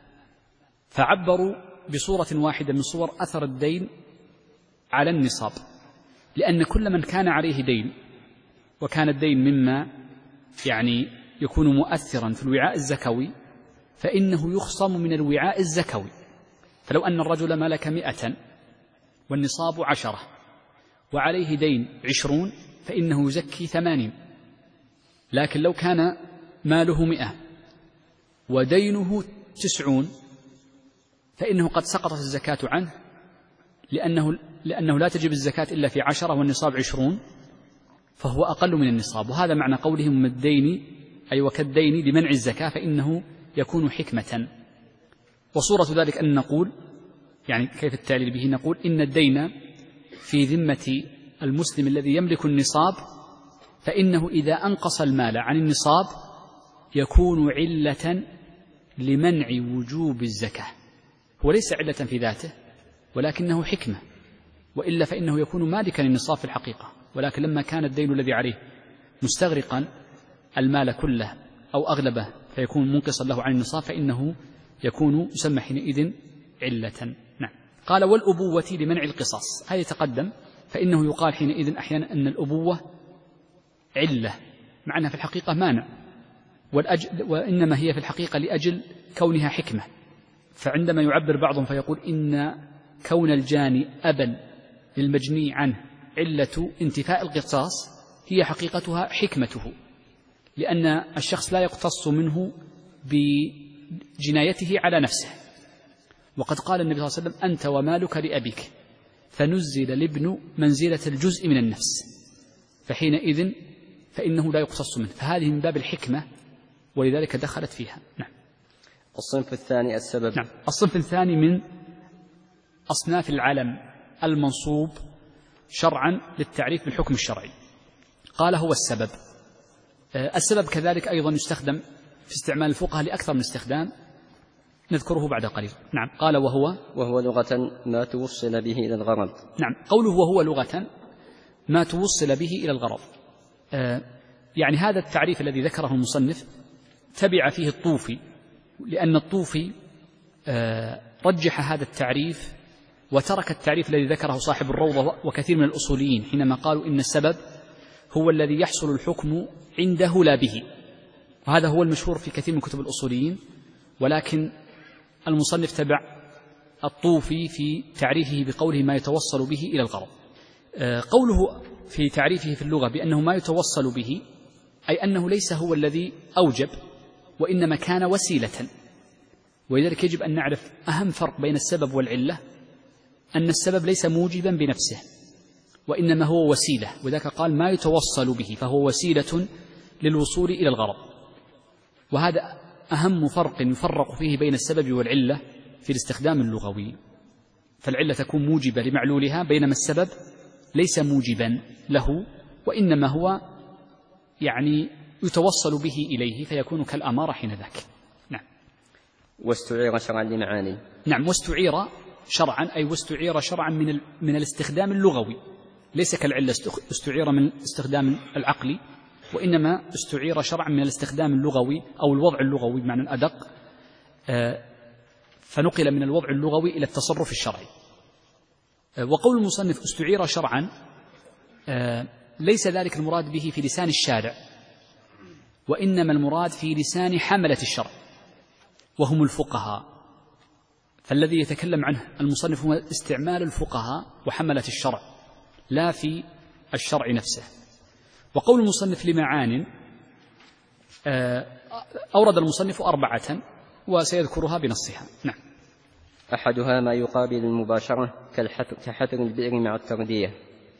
فعبروا بصورة واحدة من صور أثر الدين على النصاب، لأن كل من كان عليه دين وكان الدين مما يعني يكون مؤثرا في الوعاء الزكوي فإنه يخصم من الوعاء الزكوي. فلو أن الرجل ملك مئة والنصاب عشرة وعليه دين عشرون فإنه يزكي ثمانين، لكن لو كان ماله مئة ودينه تسعون فإنه قد سقطت الزكاة عنه، لأنه, لأنه لا تجب الزكاة إلا في عشرة والنصاب عشرون، فهو أقل من النصاب. وهذا معنى قولهم الدين أي وكالدين لمنع الزكاة، فإنه يكون حكمة. وصورة ذلك أن نقول يعني كيف التعليل به، نقول إن الدين في ذمة المسلم الذي يملك النصاب فإنه إذا أنقص المال عن النصاب يكون علة لمنع وجوب الزكاة، هو ليس علة في ذاته ولكنه حكمة، وإلا فإنه يكون مالكا للنصاب في الحقيقة، ولكن لما كان الدين الذي عليه مستغرقا المال كله أو أغلبه فيكون منقصا له عن النصاب فإنه يكون يسمى حينئذ علة. نعم. قال والأبوة لمنع القصاص، هذا يتقدم، فإنه يقال حينئذ أحيانا أن الأبوة علة مع أنها في الحقيقة مانع، وإنما هي في الحقيقة لأجل كونها حكمة. فعندما يعبر بعضهم فيقول إن كون الجاني أبا للمجني عنه علة انتفاء القصاص هي حقيقتها حكمته، لأن الشخص لا يقتص منه بجنايته على نفسه. وقد قال النبي صلى الله عليه وسلم أنت ومالك لأبيك، فنزل الابن منزلة الجزء من النفس، فحينئذ فإنه لا يقتص منه، فهذه من باب الحكمة ولذلك دخلت فيها. نعم. الصنف الثاني السبب. نعم. الصنف الثاني من أصناف العلم المنصوب شرعا للتعريف بالحكم الشرعي. قال هو السبب. السبب كذلك أيضا يستخدم في استعمال الفقهاء لأكثر من استخدام نذكره بعد قليل. نعم. قال وهو وهو لغة ما توصل به إلى الغرض. نعم. قوله وهو لغة ما توصل به إلى الغرض، آه يعني هذا التعريف الذي ذكره المصنف تبع فيه الطوفي، لأن الطوفي آه رجح هذا التعريف وترك التعريف الذي ذكره صاحب الروضة وكثير من الأصوليين حينما قالوا إن السبب هو الذي يحصل الحكم عنده لا به، وهذا هو المشهور في كثير من كتب الأصوليين، ولكن المصنف تبع الطوفي في تعريفه بقوله ما يتوصل به إلى الغرض. آه قوله في تعريفه في اللغة بأنه ما يتوصل به أي أنه ليس هو الذي أوجب وإنما كان وسيلة. ولذلك يجب أن نعرف أهم فرق بين السبب والعلة، أن السبب ليس موجبا بنفسه وإنما هو وسيلة، وذاك قال ما يتوصل به فهو وسيلة للوصول إلى الغرض. وهذا أهم فرق يفرق فيه بين السبب والعلة في الاستخدام اللغوي، فالعلة تكون موجبة لمعلولها بينما السبب ليس موجبا له وإنما هو يعني يتوصل به إليه فيكون كالأمارة حين ذاك. نعم. واستعير شرعا لمعاني. نعم، واستعير شرعا أي واستعير شرعا من, من الاستخدام اللغوي، ليس كالعلة استعير من الاستخدام العقلي، وإنما استعير شرعا من الاستخدام اللغوي أو الوضع اللغوي بمعنى الأدق، فنقل من الوضع اللغوي إلى التصرف الشرعي. وقول المصنف استعير شرعا ليس ذلك المراد به في لسان الشارع، وإنما المراد في لسان حملة الشرع وهم الفقهاء، فالذي يتكلم عنه المصنف هو استعمال الفقهاء وحملة الشرع لا في الشرع نفسه. وقول المصنف لمعان أورد المصنف أربعة وسيذكرها بنصها. نعم. أحدها ما يقابل المباشرة كحثر البئر مع التردية،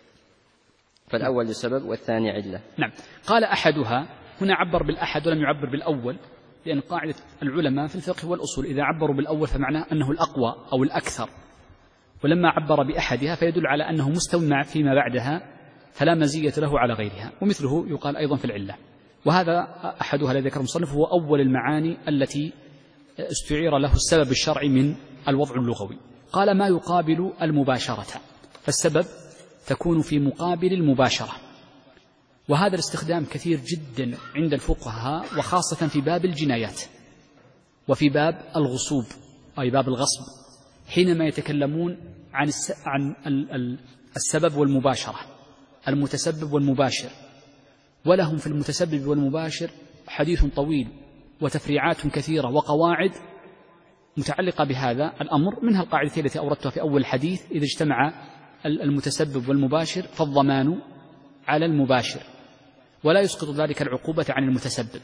فالأول لسبب والثاني علة. نعم. قال أحدها، هنا عبر بالأحد ولم يعبر بالأول، لأن قاعدة العلماء في الفقه والأصول إذا عبروا بالأول فمعناه أنه الأقوى أو الأكثر، ولما عبر بأحدها فيدل على أنه مستوى مع فيما بعدها فلا مزية له على غيرها، ومثله يقال أيضا في العلة. وهذا أحدها الذي ذكر المصنف هو أول المعاني التي استعير له السبب الشرعي من الوضع اللغوي. قال ما يقابل المباشرة، فالسبب تكون في مقابل المباشرة، وهذا الاستخدام كثير جدا عند الفقهاء وخاصة في باب الجنايات وفي باب الغصوب أي باب الغصب، حينما يتكلمون عن عن السبب والمباشرة، المتسبب والمباشر، ولهم في المتسبب والمباشر حديث طويل وتفريعات كثيرة وقواعد متعلقة بهذا الأمر، منها القاعدة التي أوردتها في أول الحديث: إذا اجتمع المتسبب والمباشر فالضمان على المباشر، ولا يسقط ذلك العقوبة عن المتسبب.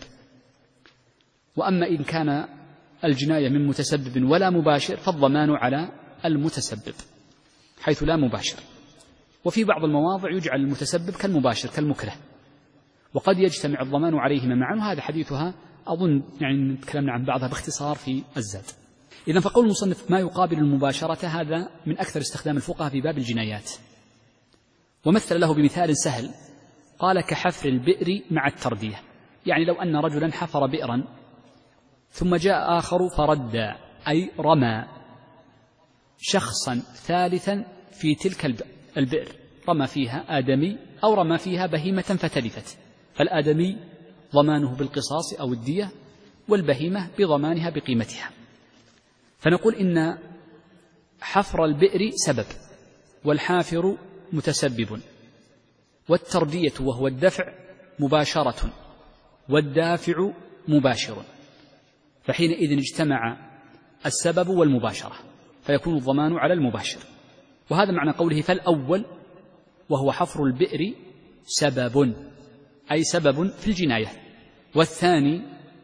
وأما إن كان الجناية من متسبب ولا مباشر فالضمان على المتسبب حيث لا مباشر. وفي بعض المواضع يجعل المتسبب كالمباشر كالمكره، وقد يجتمع الضمان عليهما معا، وهذا حديثها أظن يعني تكلمنا عن بعضها باختصار في الزاد. إذن فقول المصنف ما يقابل المباشرة هذا من أكثر استخدام الفقهاء في باب الجنايات، ومثل له بمثال سهل، قال كحفر البئر مع التردية، يعني لو أن رجلا حفر بئرا ثم جاء آخر فرد أي رمى شخصا ثالثا في تلك البئر، رمى فيها آدمي أو رمى فيها بهيمة فتلفت، فالآدمي ضمانه بالقصاص أو الدية، والبهيمة بضمانها بقيمتها. فنقول إن حفر البئر سبب، والحافر متسبب، والتردية وهو الدفع مباشرة، والدافع مباشر، فحينئذ اجتمع السبب والمباشرة فيكون الضمان على المباشر. وهذا معنى قوله فالأول وهو حفر البئر سبب أي سبب في الجناية، والثاني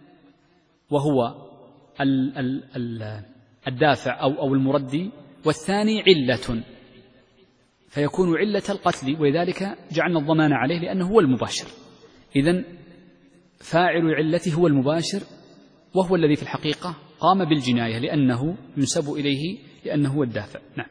وهو ال ال ال الدافع أو, أو المردي، والثاني علة فيكون علة القتل، ولذلك جعلنا الضمان عليه لأنه هو المباشر. إذن فاعل علته هو المباشر، وهو الذي في الحقيقة قام بالجناية لأنه ينسب إليه لأنه هو الدافع. نعم.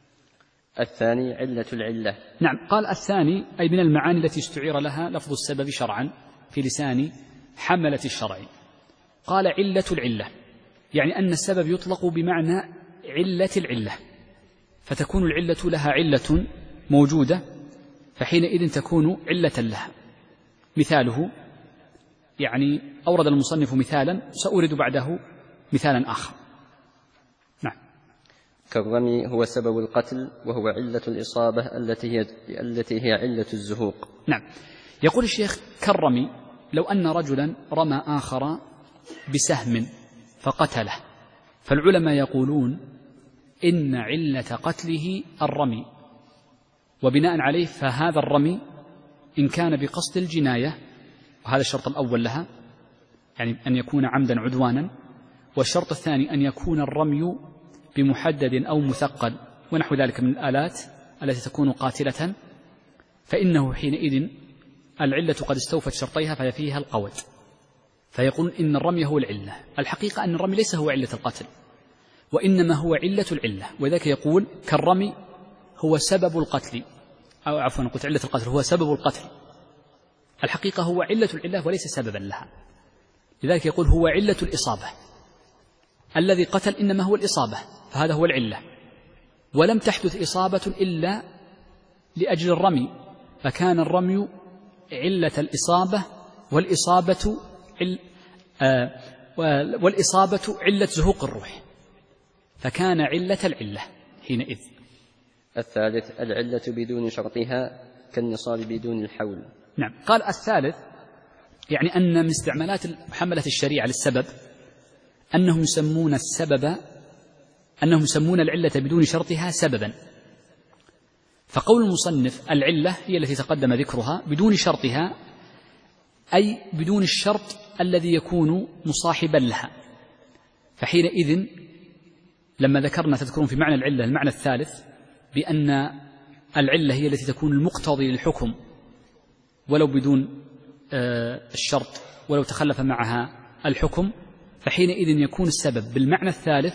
الثاني علة العلة. نعم. قال الثاني أي من المعاني التي استعير لها لفظ السبب شرعا في لسان حملة الشرع. قال علة العلة، يعني أن السبب يطلق بمعنى علة العلة، فتكون العلة لها علة موجودة فحينئذ تكون علة لها. مثاله يعني أورد المصنف مثالا، سأورد بعده مثالا آخر. نعم. كالرمي هو سبب القتل وهو علة الإصابة التي هي, التي هي علة الزهوق. نعم. يقول الشيخ كالرمي، لو أن رجلا رمى آخر بسهم فقتله، فالعلماء يقولون إن علة قتله الرمي، وبناء عليه فهذا الرمي إن كان بقصد الجناية، وهذا الشرط الأول لها يعني أن يكون عمدا عدوانا، والشرط الثاني أن يكون الرمي بمحدد أو مثقل ونحو ذلك من الآلات التي تكون قاتلة، فإنه حينئذ العلة قد استوفت شرطيها فهي فيها القود، فيقول إن الرمي هو العلة. الحقيقة أن الرمي ليس هو علة القتل، وإنما هو علة العلة، وذلك يقول كالرمي هو سبب القتل، أو عفوا قلت علة القتل هو سبب القتل، الحقيقة هو علة العلة وليس سببا لها، لذلك يقول هو علة الإصابة، الذي قتل إنما هو الإصابة، فهذا هو العلة، ولم تحدث إصابة إلا لأجل الرمي، فكان الرمي علة الإصابة، والإصابة عل آه والإصابة علة زهوق الروح، فكان علة العلة حينئذ. الثالث العلة بدون شرطها كالنصاب بدون الحول. نعم. قال الثالث يعني أن من استعمالات حملة الشريعة للسبب أنهم يسمون السبب أنهم يسمون العلة بدون شرطها سببا، فقول المصنف العلة هي التي تقدم ذكرها بدون شرطها، أي بدون الشرط الذي يكون مصاحبا لها، فحينئذ لما ذكرنا تذكرون في معنى العلة المعنى الثالث بأن العلة هي التي تكون المقتضي للحكم ولو بدون الشرط ولو تخلف معها الحكم، فحينئذ يكون السبب بالمعنى الثالث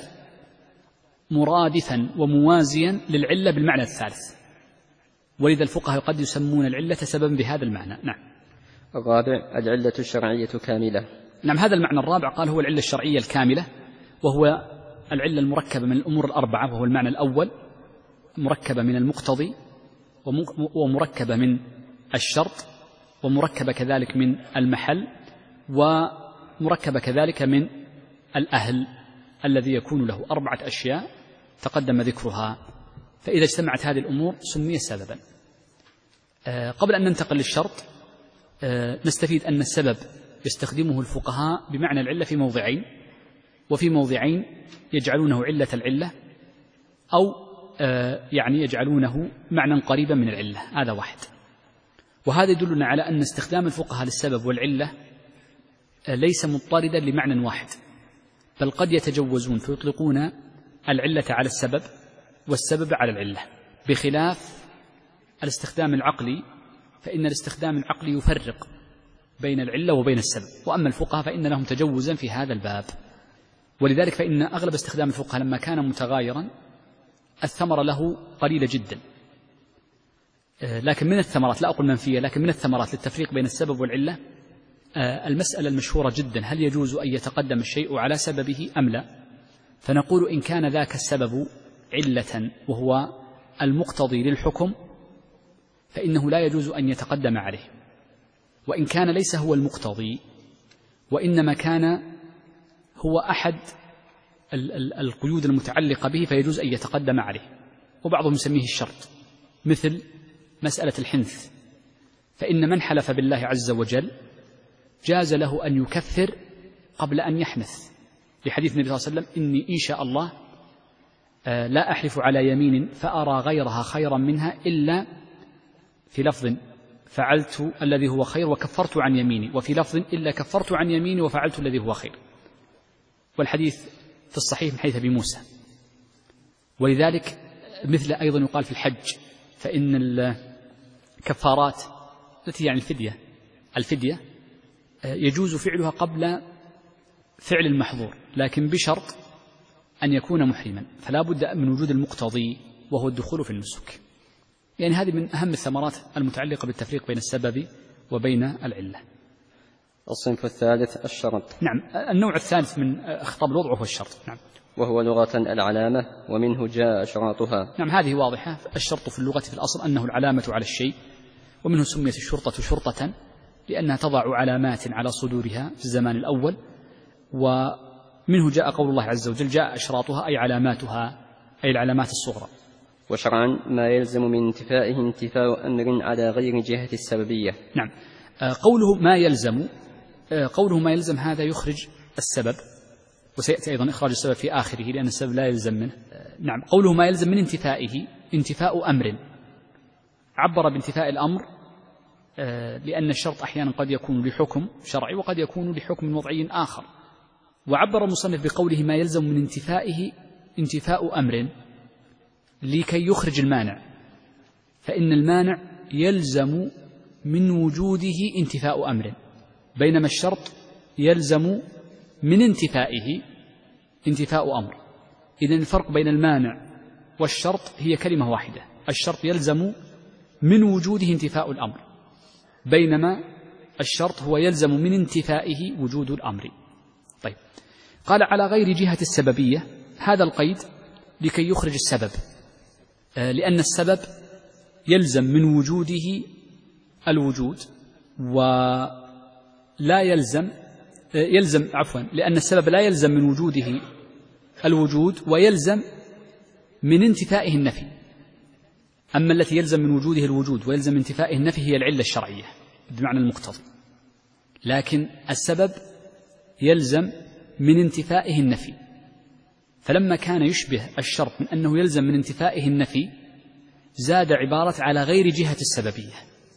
مرادفا وموازيا للعلة بالمعنى الثالث، ولذا الفقهاء قد يسمون العلة سببا بهذا المعنى. نعم. الرابع العلة الشرعية كاملة. نعم. هذا المعنى الرابع قال هو العلة الشرعية الكاملة، وهو العلة المركبة من الأمور الأربعة، وهو المعنى الأول مركبة من المقتضي ومركبة من الشرط ومركبة كذلك من المحل ومركبة كذلك من الأهل الذي يكون له أربعة أشياء تقدم ذكرها، فإذا اجتمعت هذه الأمور سمي سببا. قبل أن ننتقل للشرط نستفيد أن السبب يستخدمه الفقهاء بمعنى العلة في موضعين، وفي موضعين يجعلونه علة العلة أو يعني يجعلونه معنى قريبا من العلة، هذا واحد. وهذا يدلنا على أن استخدام الفقهاء للسبب والعلة ليس مضطردا لمعنى واحد، بل قد يتجوزون فيطلقون العلة على السبب والسبب على العلة، بخلاف الاستخدام العقلي، فإن الاستخدام العقلي يفرق بين العلة وبين السبب، وأما الفقهاء فإن لهم تجوزا في هذا الباب، ولذلك فإن أغلب استخدام الفقهاء لما كان متغايرا الثمرة له قليلة جدا، لكن من الثمرات لا أقول منفية، لكن من الثمرات للتفريق بين السبب والعلة المسألة المشهورة جدا: هل يجوز أن يتقدم الشيء على سببه أم لا؟ فنقول إن كان ذاك السبب علة وهو المقتضي للحكم فإنه لا يجوز أن يتقدم عليه، وإن كان ليس هو المقتضي وإنما كان هو أحد القيود المتعلقة به فيجوز أن يتقدم عليه، وبعضهم يسميه الشرط، مثل مسألة الحنث، فإن من حلف بالله عز وجل جاز له أن يكفر قبل أن يحنث، لحديث النبي صلى الله عليه وسلم: إني إن شاء الله لا أحلف على يمين فأرى غيرها خيرا منها إلا في لفظ فعلت الذي هو خير وكفرت عن يميني، وفي لفظ إلا كفرت عن يميني وفعلت الذي هو خير، والحديث في الصحيح من حديث أبي موسى. ولذلك مثل أيضا يقال في الحج، فإن الكفارات التي يعني الفدية الفدية يجوز فعلها قبل فعل المحظور، لكن بشرط أن يكون محرما، فلا بد من وجود المقتضي وهو الدخول في النسك. يعني هذه من أهم الثمرات المتعلقة بالتفريق بين السبب وبين العلة. الصنف الثالث الشرط. نعم. النوع الثالث من خطاب الوضع هو الشرط. نعم. وهو لغة العلامة ومنه جاء أشراطها. نعم. هذه واضحة. الشرط في اللغة في الأصل أنه العلامة على الشيء، ومنه سميت الشرطة شرطة لأنها تضع علامات على صدورها في الزمان الأول، ومنه جاء قول الله عز وجل: جاء أشراطها أي علاماتها، أي العلامات الصغرى. وشرعا ما يلزم من انتفائه انتفاء أمر على غير جهة السببية. نعم. قوله ما يلزم قوله ما يلزم هذا يخرج السبب، وسيأتي أيضا إخراج السبب في آخره لأن السبب لا يلزم منه. نعم. قوله ما يلزم من انتفائه انتفاء أمر، عبر بانتفاء الأمر لأن الشرط أحيانا قد يكون لحكم شرعي وقد يكون لحكم وضعي آخر، وعبر المصنف بقوله ما يلزم من انتفائه انتفاء أمر لكي يخرج المانع، فإن المانع يلزم من وجوده انتفاء أمر، بينما الشرط يلزم من انتفائه انتفاء أمر. إذن الفرق بين المانع والشرط هي كلمة واحدة: الشرط يلزم من وجوده انتفاء الأمر، بينما الشرط هو يلزم من انتفائه وجود الأمر. طيب، قال على غير جهة السببية، هذا القيد لكي يخرج السبب، لأن السبب يلزم من وجوده الوجود، ولا يلزم يلزم عفوا لأن السبب لا يلزم من وجوده الوجود ويلزم من انتفائه النفي. أما التي يلزم من وجوده الوجود ويلزم من انتفائه النفي هي العلة الشرعية بمعنى المقتضي، لكن السبب يلزم من انتفائه النفي. فلما كان يشبه الشرط من أنه يلزم من انتفائه النفي زاد عبارة على غير جهة السببية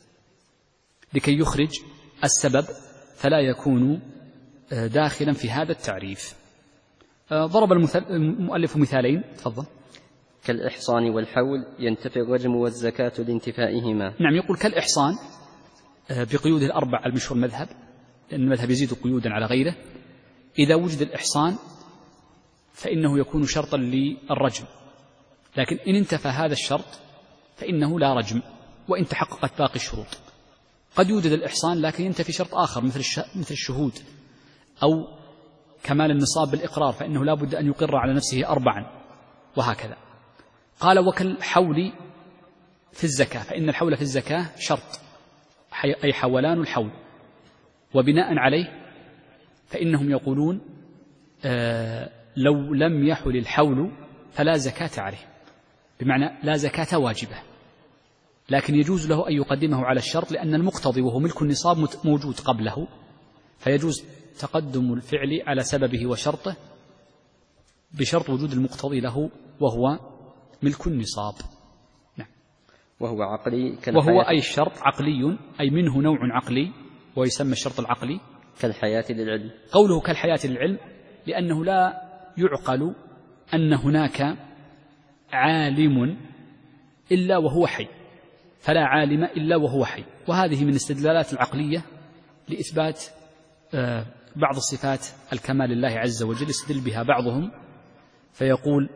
لكي يخرج السبب فلا يكون داخلا في هذا التعريف. ضرب المؤلف مثالين، تفضل. كالإحصان والحول ينتفي الرجم والزكاة لانتفائهما. نعم، يقول كالإحصان بقيوده الأربع المشهور المذهب، لأن المذهب يزيد قيودا على غيره. إذا وجد الإحصان فإنه يكون شرطا للرجم، لكن إن انتفى هذا الشرط فإنه لا رجم وإن تحققت باقي الشروط. قد يوجد الإحصان لكن ينتفي شرط آخر مثل مثل الشهود أو كمال النصاب بالإقرار، فإنه لا بد أن يقر على نفسه أربعا وهكذا. قال وكالحول في الزكاة، فإن الحول في الزكاة شرط، أي حولان الحول، وبناء عليه فإنهم يقولون آه لو لم يحل الحول فلا زكاة عليه، بمعنى لا زكاة واجبة، لكن يجوز له أن يقدمه على الشرط لأن المقتضي وهو ملك النصاب موجود قبله، فيجوز تقدم الفعل على سببه وشرطه بشرط وجود المقتضي له وهو ملك النصاب. نعم. وهو عقلي وهو أي الشرط عقلي، أي منه نوع عقلي ويسمى الشرط العقلي كالحياة للعلم. قوله كالحياة للعلم لأنه لا يعقل أن هناك عالم إلا وهو حي، فلا عالم إلا وهو حي، وهذه من الاستدلالات العقلية لإثبات بعض الصفات الكمال لله عز وجل. يستدل بها بعضهم فيقول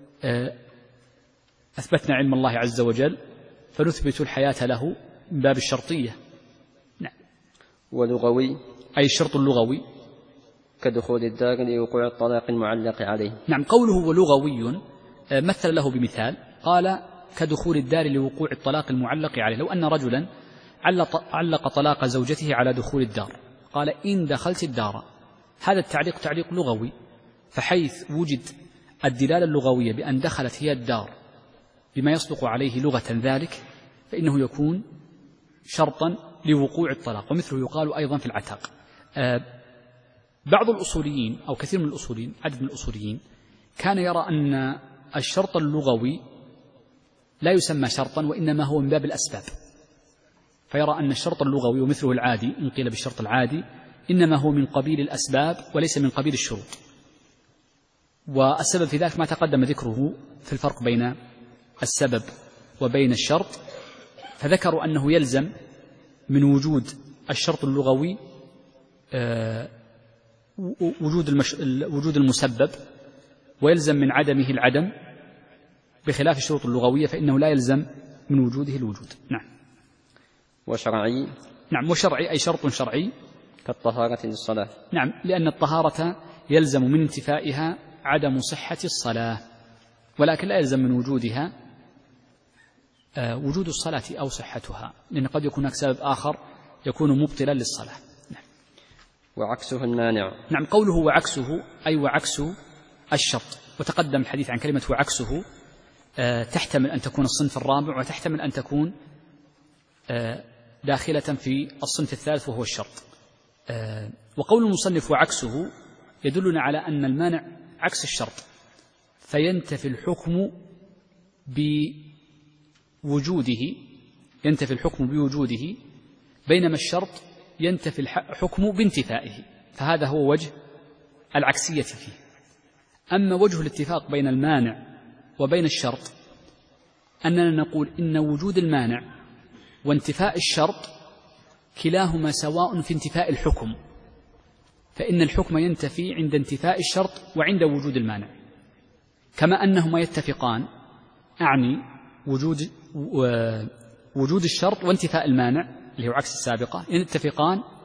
أثبتنا علم الله عز وجل فنثبت الحياة له من باب الشرطية. نعم. ولغوي أي الشرط اللغوي كدخول الدار لوقوع الطلاق المعلق عليه. نعم، قوله ولغوي مثل له بمثال، قال كدخول الدار لوقوع الطلاق المعلق عليه. لو أن رجلا علق طلاق زوجته على دخول الدار، قال إن دخلت الدار، هذا التعليق تعليق لغوي، فحيث وجد الدلالة اللغوية بأن دخلت هي الدار بما يصدق عليه لغة ذلك فإنه يكون شرطا لوقوع الطلاق. ومثله يقال أيضا في العتاق. بعض الأصوليين أو كثير من الأصوليين، عدد من الأصوليين، كان يرى أن الشرط اللغوي لا يسمى شرطا وإنما هو من باب الأسباب، فيرى أن الشرط اللغوي ومثله العادي إن قيل بالشرط العادي إنما هو من قبيل الأسباب وليس من قبيل الشروط. والسبب في ذلك ما تقدم ذكره في الفرق بين السبب وبين الشرط، فذكروا أنه يلزم من وجود الشرط اللغوي وجود المش... وجود المسبب، ويلزم من عدمه العدم، بخلاف الشروط اللغوية فإنه لا يلزم من وجوده الوجود. نعم. وشرعي. نعم، وشرعي أي شرط شرعي كالطهارة للصلاة. نعم، لأن الطهارة يلزم من انتفائها عدم صحة الصلاة، ولكن لا يلزم من وجودها وجود الصلاة أو صحتها، لأن قد يكون هناك سبب آخر يكون مبطلا للصلاة. نعم. وعكسه المانع. نعم، قوله وعكسه أي وعكس الشرط، وتقدم الحديث عن كلمة وعكسه تحتمل أن تكون الصنف الرابع وتحتمل أن تكون داخلة في الصنف الثالث وهو الشرط. وقول المصنف وعكسه يدلنا على أن المانع عكس الشرط، فينتفي الحكم بوجوده ينتفي الحكم بوجوده بينما الشرط ينتفي الحكم بانتفائه، فهذا هو وجه العكسية فيه. أما وجه الاتفاق بين المانع وبين الشرط أننا نقول إن وجود المانع وانتفاء الشرط كلاهما سواء في انتفاء الحكم، فإن الحكم ينتفي عند انتفاء الشرط وعند وجود المانع، كما أنهما يتفقان، أعني وجود وجود الشرط وانتفاء المانع اللي هو عكس السابقة، يتفقان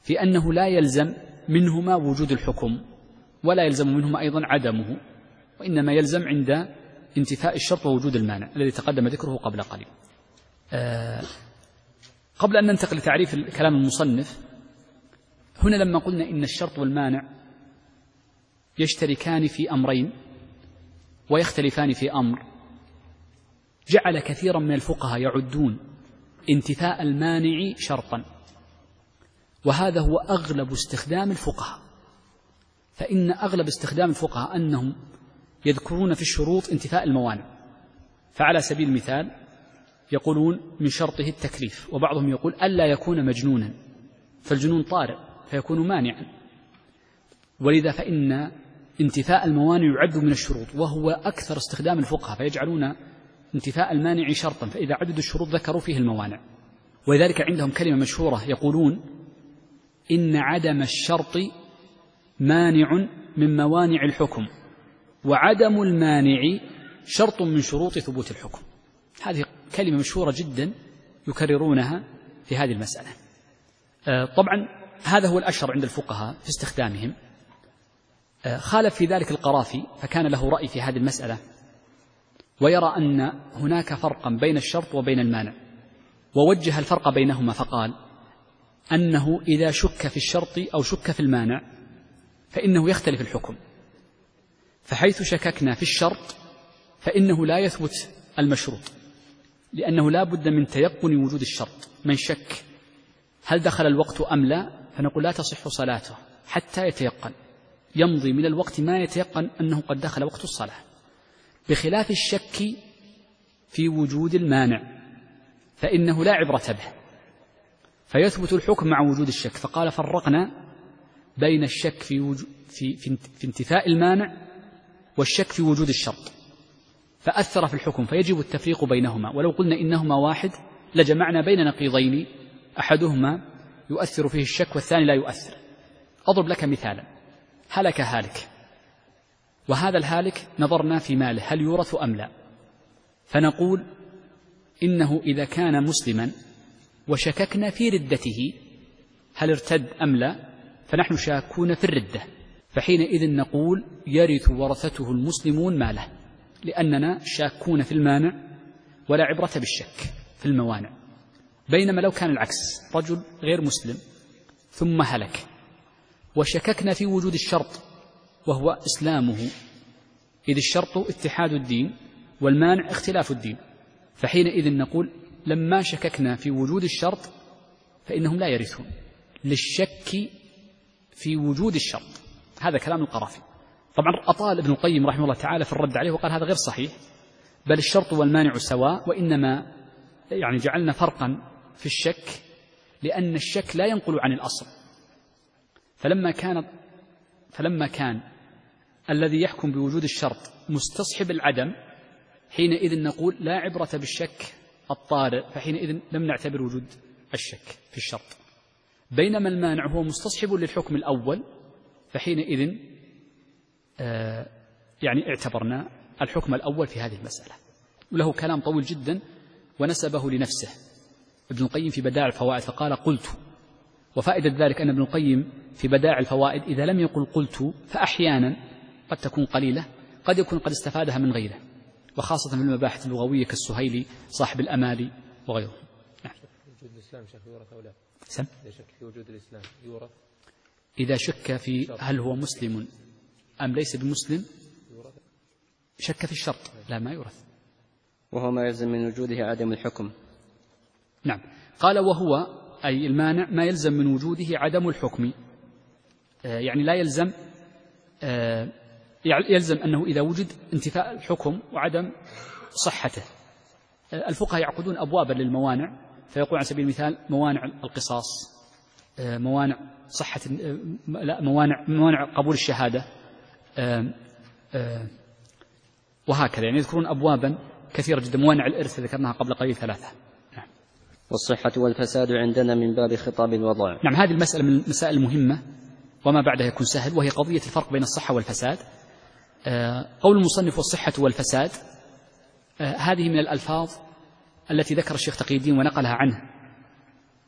في أنه لا يلزم منهما وجود الحكم ولا يلزم منهما أيضا عدمه، وإنما يلزم عند انتفاء الشرط ووجود المانع الذي تقدم ذكره قبل قليل. أه قبل أن ننتقل لتعريف كلام المصنف، هنا لما قلنا إن الشرط والمانع يشتركان في أمرين ويختلفان في أمر، جعل كثيرا من الفقهاء يعدون انتفاء المانع شرطا، وهذا هو أغلب استخدام الفقهاء. فإن أغلب استخدام الفقهاء أنهم يذكرون في الشروط انتفاء الموانع. فعلى سبيل المثال يقولون من شرطه التكليف، وبعضهم يقول ألا يكون مجنونا، فالجنون طارئ فيكون مانعا، ولذا فإن انتفاء الموانع يعد من الشروط، وهو أكثر استخدام الفقهاء، فيجعلون انتفاء المانع شرطا، فإذا عددوا الشروط ذكروا فيه الموانع. ولذلك عندهم كلمة مشهورة يقولون إن عدم الشرط مانع من موانع الحكم، وعدم المانع شرط من شروط ثبوت الحكم. هذه كلمة مشهورة جدا يكررونها في هذه المسألة. طبعا هذا هو الأشهر عند الفقهاء في استخدامهم. خالف في ذلك القرافي، فكان له رأي في هذه المسألة، ويرى أن هناك فرقا بين الشرط وبين المانع، ووجه الفرق بينهما فقال أنه إذا شك في الشرط أو شك في المانع فإنه يختلف الحكم، فحيث شككنا في الشرط فإنه لا يثبت المشروط، لأنه لا بد من تيقن وجود الشرط. من شك هل دخل الوقت أم لا فنقول لا تصح صلاته حتى يتيقن، يمضي من الوقت ما يتيقن أنه قد دخل وقت الصلاة، بخلاف الشك في وجود المانع فإنه لا عبرة به، فيثبت الحكم مع وجود الشك. فقال فرقنا بين الشك في, وجو في, في, في انتفاء المانع والشك في وجود الشرط، فأثر في الحكم، فيجب التفريق بينهما. ولو قلنا إنهما واحد لجمعنا بين نقيضين أحدهما يؤثر فيه الشك والثاني لا يؤثر. أضرب لك مثالا: هلك هالك، وهذا الهالك نظرنا في ماله هل يورث أم لا، فنقول إنه إذا كان مسلما وشككنا في ردته هل ارتد أم لا، فنحن شاكون في الردة، فحينئذ نقول يرث ورثته المسلمون ماله، لأننا شاكون في المانع ولا عبرة بالشك في الموانع. بينما لو كان العكس، رجل غير مسلم ثم هلك وشككنا في وجود الشرط وهو إسلامه، إذ الشرط اتحاد الدين والمانع اختلاف الدين، فحينئذ نقول لما شككنا في وجود الشرط فإنهم لا يرثون للشك في وجود الشرط. هذا كلام القرافي. طبعا أطال ابن القيم رحمه الله تعالى في الرد عليه وقال هذا غير صحيح، بل الشرط والمانع سواء، وإنما يعني جعلنا فرقا في الشك لأن الشك لا ينقل عن الأصل، فلما كان فلما كان الذي يحكم بوجود الشرط مستصحب العدم حينئذ نقول لا عبرة بالشك الطارئ، فحينئذ لم نعتبر وجود الشك في الشرط. بينما المانع هو مستصحب للحكم الأول، فحينئذ آه يعني اعتبرنا الحكم الأول في هذه المسألة. وله كلام طويل جدا ونسبه لنفسه ابن القيم في بدائع الفوائد فقال قلت. وفائدة ذلك أن ابن القيم في بدائع الفوائد إذا لم يقل قلت فأحيانا قد تكون قليلة، قد يكون قد استفادها من غيره، وخاصة في المباحث اللغوية كالسهيلي صاحب الأمالي وغيره. نعم. وجود الإسلام شك يورث أو لا؟ سم؟ إذا شك في وجود الإسلام يورث؟ إذا شك في هل هو مسلم أم ليس بمسلم يورث؟ شك في الشرط لا ما يورث. وهو ما يلزم من وجوده عدم الحكم. نعم. قال وهو أي المانع ما يلزم من وجوده عدم الحكم، آه يعني لا يلزم آه يلزم أنه إذا وجد انتفاء الحكم وعدم صحته. آه الفقهاء يعقدون أبوابا للموانع، فيقول على سبيل المثال موانع القصاص، آه موانع صحة آه لا موانع موانع قبول الشهادة، آه آه وهكذا، يعني يذكرون أبوابا كثيرة جدا. موانع الإرث ذكرناها قبل قليل ثلاثة. نعم. والصحة والفساد عندنا من باب خطاب الوضع. نعم. هذه المسألة من المسائل المهمة وما بعدها يكون سهل، وهي قضية الفرق بين الصحة والفساد. آه قول المصنف والصحة والفساد آه هذه من الألفاظ التي ذكر الشيخ تقي الدين ونقلها عنه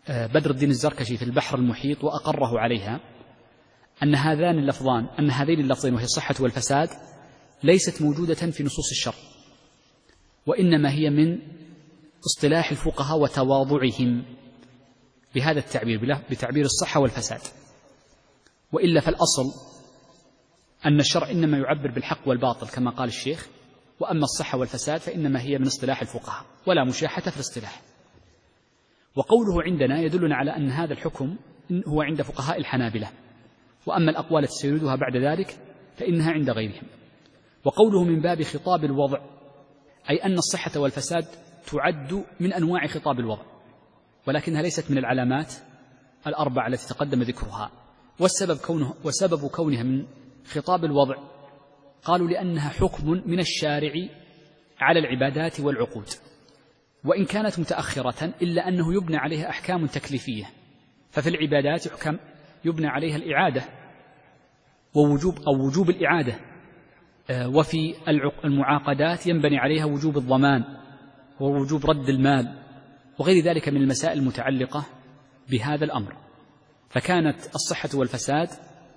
بدر الدين الزركشي في البحر المحيط وأقره عليها أن هذان اللفظان أن هذين اللفظين وهي الصحة والفساد ليست موجودة في نصوص الشرع، وإنما هي من اصطلاح الفقهاء وتواضعهم بهذا التعبير بتعبير الصحة والفساد، وإلا فالأصل أن الشرع إنما يعبر بالحق والباطل كما قال الشيخ، وأما الصحة والفساد فإنما هي من اصطلاح الفقهاء ولا مشاحة في الاصطلاح. وقوله عندنا يدلنا على أن هذا الحكم هو عند فقهاء الحنابلة، وأما الأقوال التي سيردها بعد ذلك فإنها عند غيرهم. وقوله من باب خطاب الوضع أي أن الصحة والفساد تعد من أنواع خطاب الوضع، ولكنها ليست من العلامات الأربع التي تقدم ذكرها. والسبب كونه وسبب كونها من خطاب الوضع قالوا لأنها حكم من الشارع على العبادات والعقود، وإن كانت متأخرة إلا أنه يبنى عليها أحكام تكليفية، ففي العبادات يحكم يبنى عليها الإعادة ووجوب أو وجوب الإعادة، وفي المعاقدات ينبني عليها وجوب الضمان ووجوب رد المال وغير ذلك من المسائل المتعلقة بهذا الأمر. فكانت الصحة والفساد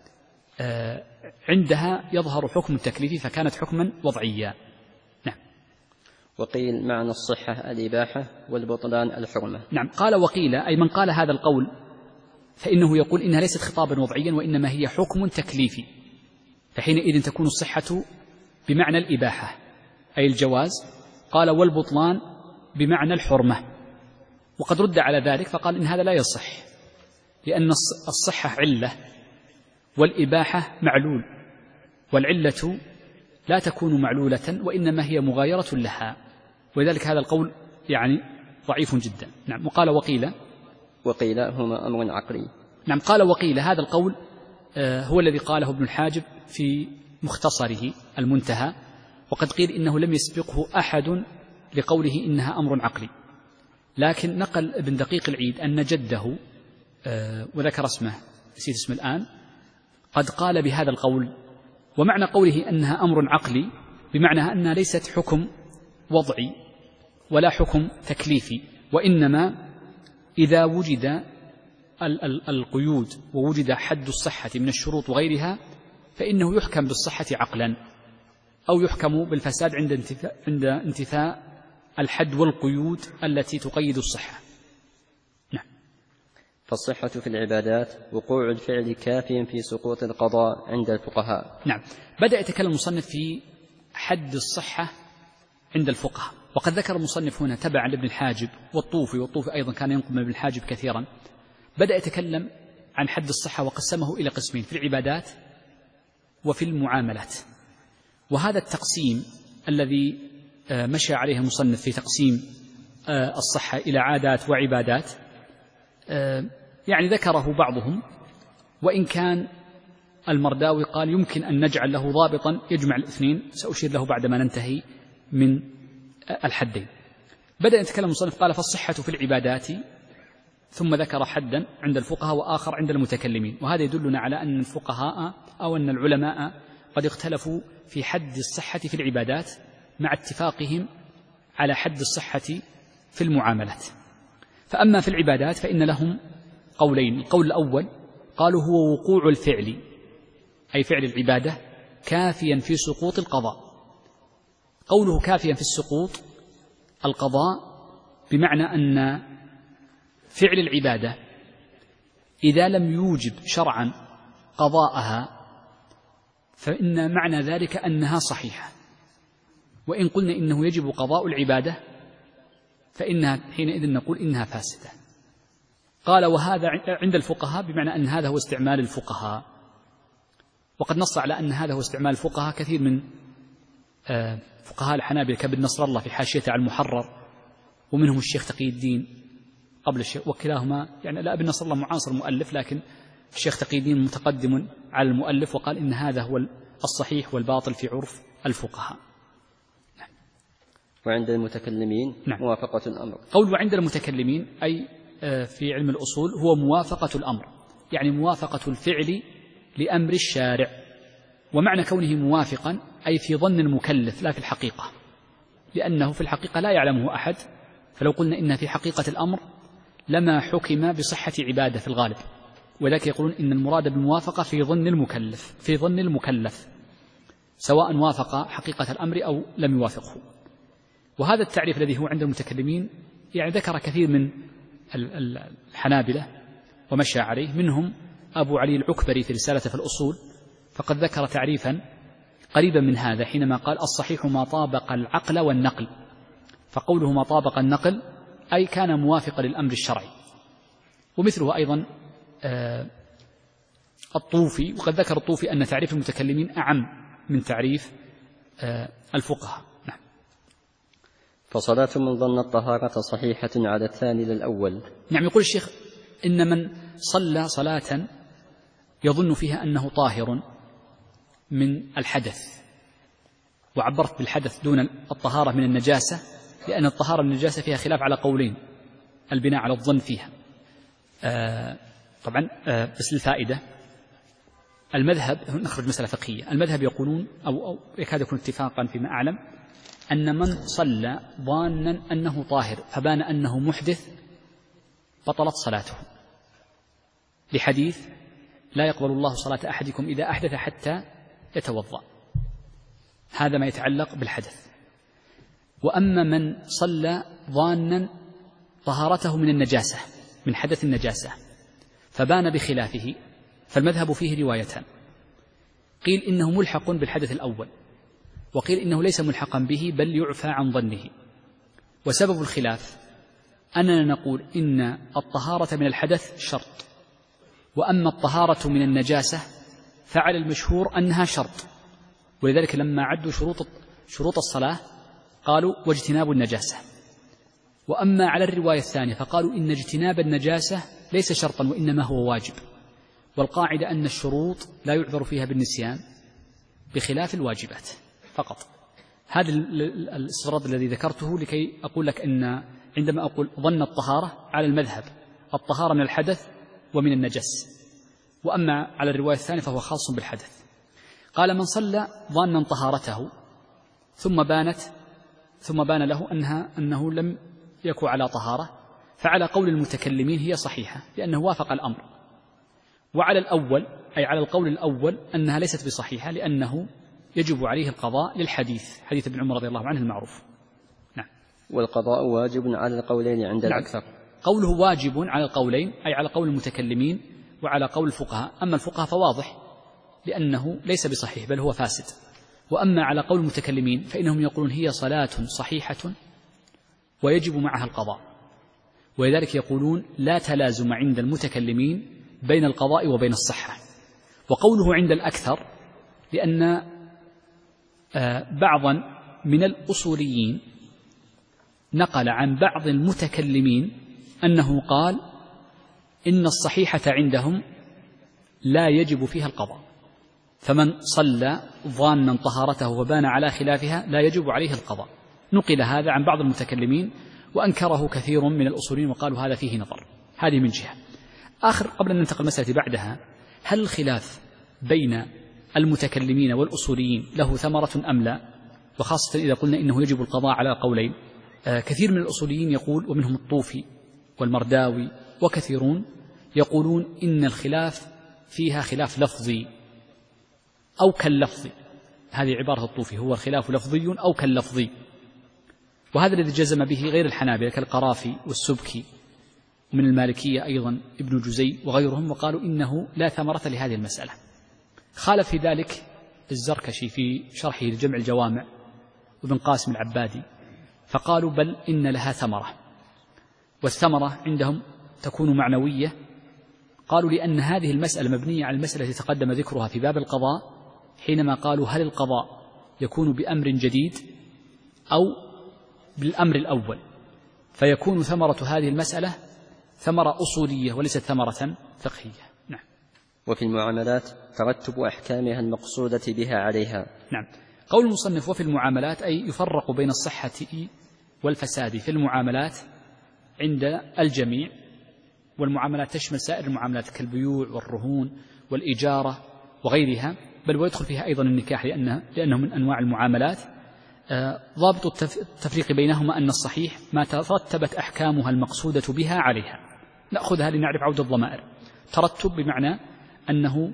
عندها يظهر حكم التكليفي، فكانت حكما وضعيا. نعم. وقيل معنى الصحة الإباحة والبطلان الحرمة. نعم. قال وقيل أي من قال هذا القول فإنه يقول إنها ليست خطابا وضعيا وإنما هي حكم تكليفي، فحينئذ تكون الصحة بمعنى الإباحة أي الجواز. قال والبطلان بمعنى الحرمة، وقد رد على ذلك فقال إن هذا لا يصح، لأن الصحة علة والإباحة معلول، والعلة لا تكون معلولة وإنما هي مغايرة لها، ولذلك هذا القول يعني ضعيف جدا. نعم. وقال وقيل وقيل هما أمر عقلي. نعم. قال وقيل هذا القول هو الذي قاله ابن الحاجب في مختصره المنتهى، وقد قيل إنه لم يسبقه أحد لقوله إنها أمر عقلي، لكن نقل ابن دقيق العيد أن جده وذكر اسمه نسيت اسمه الآن قد قال بهذا القول. ومعنى قوله أنها أمر عقلي بمعنى أنها ليست حكم وضعي ولا حكم تكليفي، وإنما إذا وجد القيود ووجد حد الصحة من الشروط وغيرها فإنه يحكم بالصحة عقلا، أو يحكم بالفساد عند انتفاء, عند انتفاء الحد والقيود التي تقيد الصحة. نعم. فالصحة في العبادات وقوع الفعل كافيا في سقوط القضاء عند الفقهاء. نعم. بدأ يتكلم المصنف في حد الصحة عند الفقهاء، وقد ذكر المصنف هنا تبعا لابن الحاجب والطوفي، والطوفي أيضا كان ينقل من ابن الحاجب كثيرا. بدأ يتكلم عن حد الصحة وقسمه إلى قسمين، في العبادات وفي المعاملات. وهذا التقسيم الذي مشى عليه المصنف في تقسيم الصحة إلى عادات وعبادات يعني ذكره بعضهم، وإن كان المرداوي قال يمكن أن نجعل له ضابطا يجمع الاثنين، سأشير له بعدما ننتهي من الحدين. بدأ يتكلم المصنف قال فالصحة في العبادات، ثم ذكر حدا عند الفقهاء وآخر عند المتكلمين، وهذا يدلنا على أن الفقهاء أو أن العلماء قد اختلفوا في حد الصحة في العبادات مع اتفاقهم على حد الصحة في المعاملات. فأما في العبادات فإن لهم قولين. القول الأول قالوا هو وقوع الفعل أي فعل العبادة كافيا في سقوط القضاء. قوله كافيا في السقوط القضاء بمعنى أن فعل العبادة إذا لم يوجب شرعا قضاءها فإن معنى ذلك أنها صحيحة، وإن قلنا إنه يجب قضاء العبادة فإنها حينئذ نقول إنها فاسدة. قال وهذا عند الفقهاء بمعنى أن هذا هو استعمال الفقهاء، وقد نص على أن هذا هو استعمال الفقهاء كثير من فقهاء الحنابلة كابن نصر الله في حاشيته على المحرر، ومنهم الشيخ تقي الدين قبل الشيخ، وكلاهما يعني لا ابن نصر الله معاصر المؤلف، لكن الشيخ تقي الدين متقدم على المؤلف، وقال إن هذا هو الصحيح والباطل في عرف الفقهاء. نعم. وعند المتكلمين نعم. موافقة الأمر. قول وعند المتكلمين أي في علم الأصول هو موافقة الأمر، يعني موافقة الفعل لأمر الشارع، ومعنى كونه موافقا أي في ظن المكلف لا في الحقيقة، لأنه في الحقيقة لا يعلمه أحد، فلو قلنا إن في حقيقة الأمر لما حكم بصحة عبادة في الغالب، ولذلك يقولون إن المراد بالموافقة في ظن المكلف في ظن المكلف سواء وافق حقيقة الأمر أو لم يوافقه. وهذا التعريف الذي هو عند المتكلمين يعني ذكر كثير من الحنابلة ومشى عليه، منهم أبو علي العكبري في رسالة في الأصول، فقد ذكر تعريفا قريبا من هذا حينما قال الصحيح ما طابق العقل والنقل، فقوله ما طابق النقل أي كان موافقا للأمر الشرعي. ومثله أيضا الطوفي، وقد ذكر الطوفي أن تعريف المتكلمين أعم من تعريف الفقهاء. نعم. فصلاة من ظن الطهارة صحيحة على الثاني للأول. نعم. يقول الشيخ إن من صلى صلاة يظن فيها أنه طاهر من الحدث، وعبرت بالحدث دون الطهارة من النجاسة، لأن الطهارة من النجاسة فيها خلاف على قولين البناء على الظن فيها. آه طبعا آه بس للفائدة، المذهب نخرج مسألة فقهية، المذهب يقولون أو, أو يكاد يكون اتفاقا فيما أعلم أن من صلى ظانا أنه طاهر فبان أنه محدث بطلت صلاته، لحديث لا يقبل الله صلاة أحدكم إذا أحدث حتى يتوضأ. هذا ما يتعلق بالحدث. وأما من صلى ظانا طهارته من النجاسة من حدث النجاسة فبان بخلافه، فالمذهب فيه روايتان، قيل إنه ملحق بالحدث الأول، وقيل إنه ليس ملحقا به بل يعفى عن ظنه. وسبب الخلاف أننا نقول إن الطهارة من الحدث شرط، وأما الطهارة من النجاسة فعلى المشهور أنها شرط، ولذلك لما عدوا شروط شروط الصلاة قالوا واجتناب النجاسة. وأما على الرواية الثانية فقالوا إن اجتناب النجاسة ليس شرطا وإنما هو واجب، والقاعدة أن الشروط لا يعذر فيها بالنسيان بخلاف الواجبات فقط. هذا الاستطراد الذي ذكرته لكي أقول لك أن عندما أقول ظن الطهارة على المذهب الطهارة من الحدث ومن النجس، وأما على الرواية الثانية فهو خاص بالحدث. قال من صلى ظانا طهارته ثم بانت ثم بان له أنها أنه لم يكن على طهارة، فعلى قول المتكلمين هي صحيحة لأنه وافق الأمر، وعلى الأول أي على القول الأول أنها ليست بصحيحة لأنه يجب عليه القضاء للحديث حديث ابن عمر رضي الله عنه المعروف. نعم. والقضاء واجب على القولين عند نعم. الأكثر. قوله واجب على القولين أي على قول المتكلمين وعلى قول الفقهاء، أما الفقهاء فواضح لأنه ليس بصحيح بل هو فاسد. وأما على قول المتكلمين فإنهم يقولون هي صلاة صحيحة ويجب معها القضاء، ولذلك يقولون لا تلازم عند المتكلمين بين القضاء وبين الصحة. وقوله عند الأكثر لأن بعضا من الأصوليين نقل عن بعض المتكلمين أنه قال إن الصحيحة عندهم لا يجب فيها القضاء، فمن صلى ظانا طهارته وبان على خلافها لا يجب عليه القضاء. نقل هذا عن بعض المتكلمين وأنكره كثير من الأصوليين وقالوا هذا فيه نظر. هذه من جهة. آخر قبل أن ننتقل المسألة بعدها، هل الخلاف بين المتكلمين والأصوليين له ثمرة أم لا؟ وخاصة إذا قلنا إنه يجب القضاء على قولين. آه كثير من الأصوليين يقول، ومنهم الطوفي والمرداوي وكثيرون يقولون إن الخلاف فيها خلاف لفظي أو كاللفظي. هذه عبارة الطوفي، هو الخلاف لفظي أو كاللفظي، وهذا الذي جزم به غير الحنابلة كالقرافي والسبكي، ومن المالكية أيضا ابن جزي وغيرهم، وقالوا إنه لا ثمرة لهذه المسألة. خالف في ذلك الزركشي في شرحه لجمع الجوامع وابن قاسم العبادي، فقالوا بل إن لها ثمرة، والثمرة عندهم تكون معنوية. قالوا لأن هذه المسألة مبنية على المسألة التي تقدم ذكرها في باب القضاء، حينما قالوا هل القضاء يكون بأمر جديد أو بالأمر الأول، فيكون ثمرة هذه المسألة ثمرة أصولية وليست ثمرة فقهية. نعم. وفي المعاملات ترتب أحكامها المقصودة بها عليها. نعم. قول المصنف وفي المعاملات أي يفرق بين الصحة والفساد في المعاملات عند الجميع، والمعاملات تشمل سائر المعاملات كالبيوع والرهون والإجارة وغيرها، بل ويدخل فيها أيضا النكاح لأنه, لأنه من أنواع المعاملات. ضابط التفريق بينهما أن الصحيح ما ترتبت أحكامها المقصودة بها عليها، نأخذها لنعرف عود الضمائر. ترتب بمعنى أنه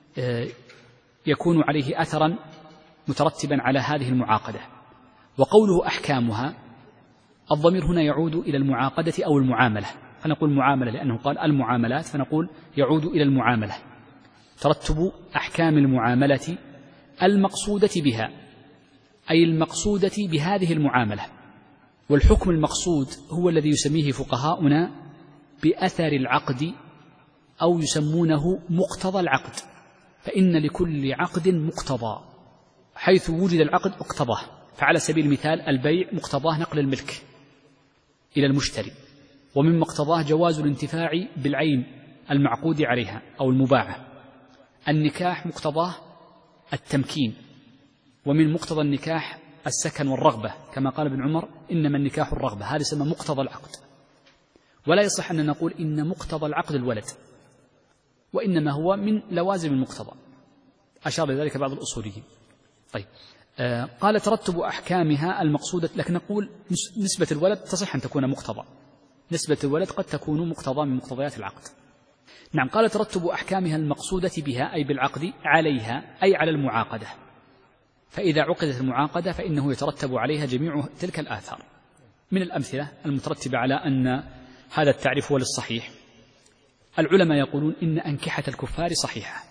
يكون عليه أثرا مترتبا على هذه المعاقدة. وقوله أحكامها، الضمير هنا يعود إلى المعاقدة أو المعاملة، فنقول معاملة لأنه قال المعاملات، فنقول يعود إلى المعاملة. ترتب أحكام المعاملة المقصودة بها، أي المقصودة بهذه المعاملة. والحكم المقصود هو الذي يسميه فقهاؤنا بأثر العقد، أو يسمونه مقتضى العقد، فإن لكل عقد مقتضى، حيث وجد العقد اقتضاه. فعلى سبيل المثال البيع مقتضاه نقل الملك إلى المشتري، ومن مقتضاه جواز الانتفاع بالعين المعقود عليها أو المباعة. النكاح مقتضاه التمكين، ومن مقتضى النكاح السكن والرغبة، كما قال ابن عمر إنما النكاح الرغبة، هذا يسمى مقتضى العقد. ولا يصح أن نقول إن مقتضى العقد الولد، وإنما هو من لوازم المقتضى، أشار لذلك بعض الأصوليين. طيب، آه قال ترتب أحكامها المقصودة، لكن نقول نسبة الولد تصح أن تكون مقتضى، نسبة الولد قد تكون مقتضى من مقتضيات العقد. نعم، قال ترتب أحكامها المقصودة بها أي بالعقد عليها أي على المعاقدة، فإذا عقدت المعاقدة فإنه يترتب عليها جميع تلك الآثار. من الأمثلة المترتبة على أن هذا التعريف هو للصحيح، العلماء يقولون إن أنكحة الكفار صحيحة،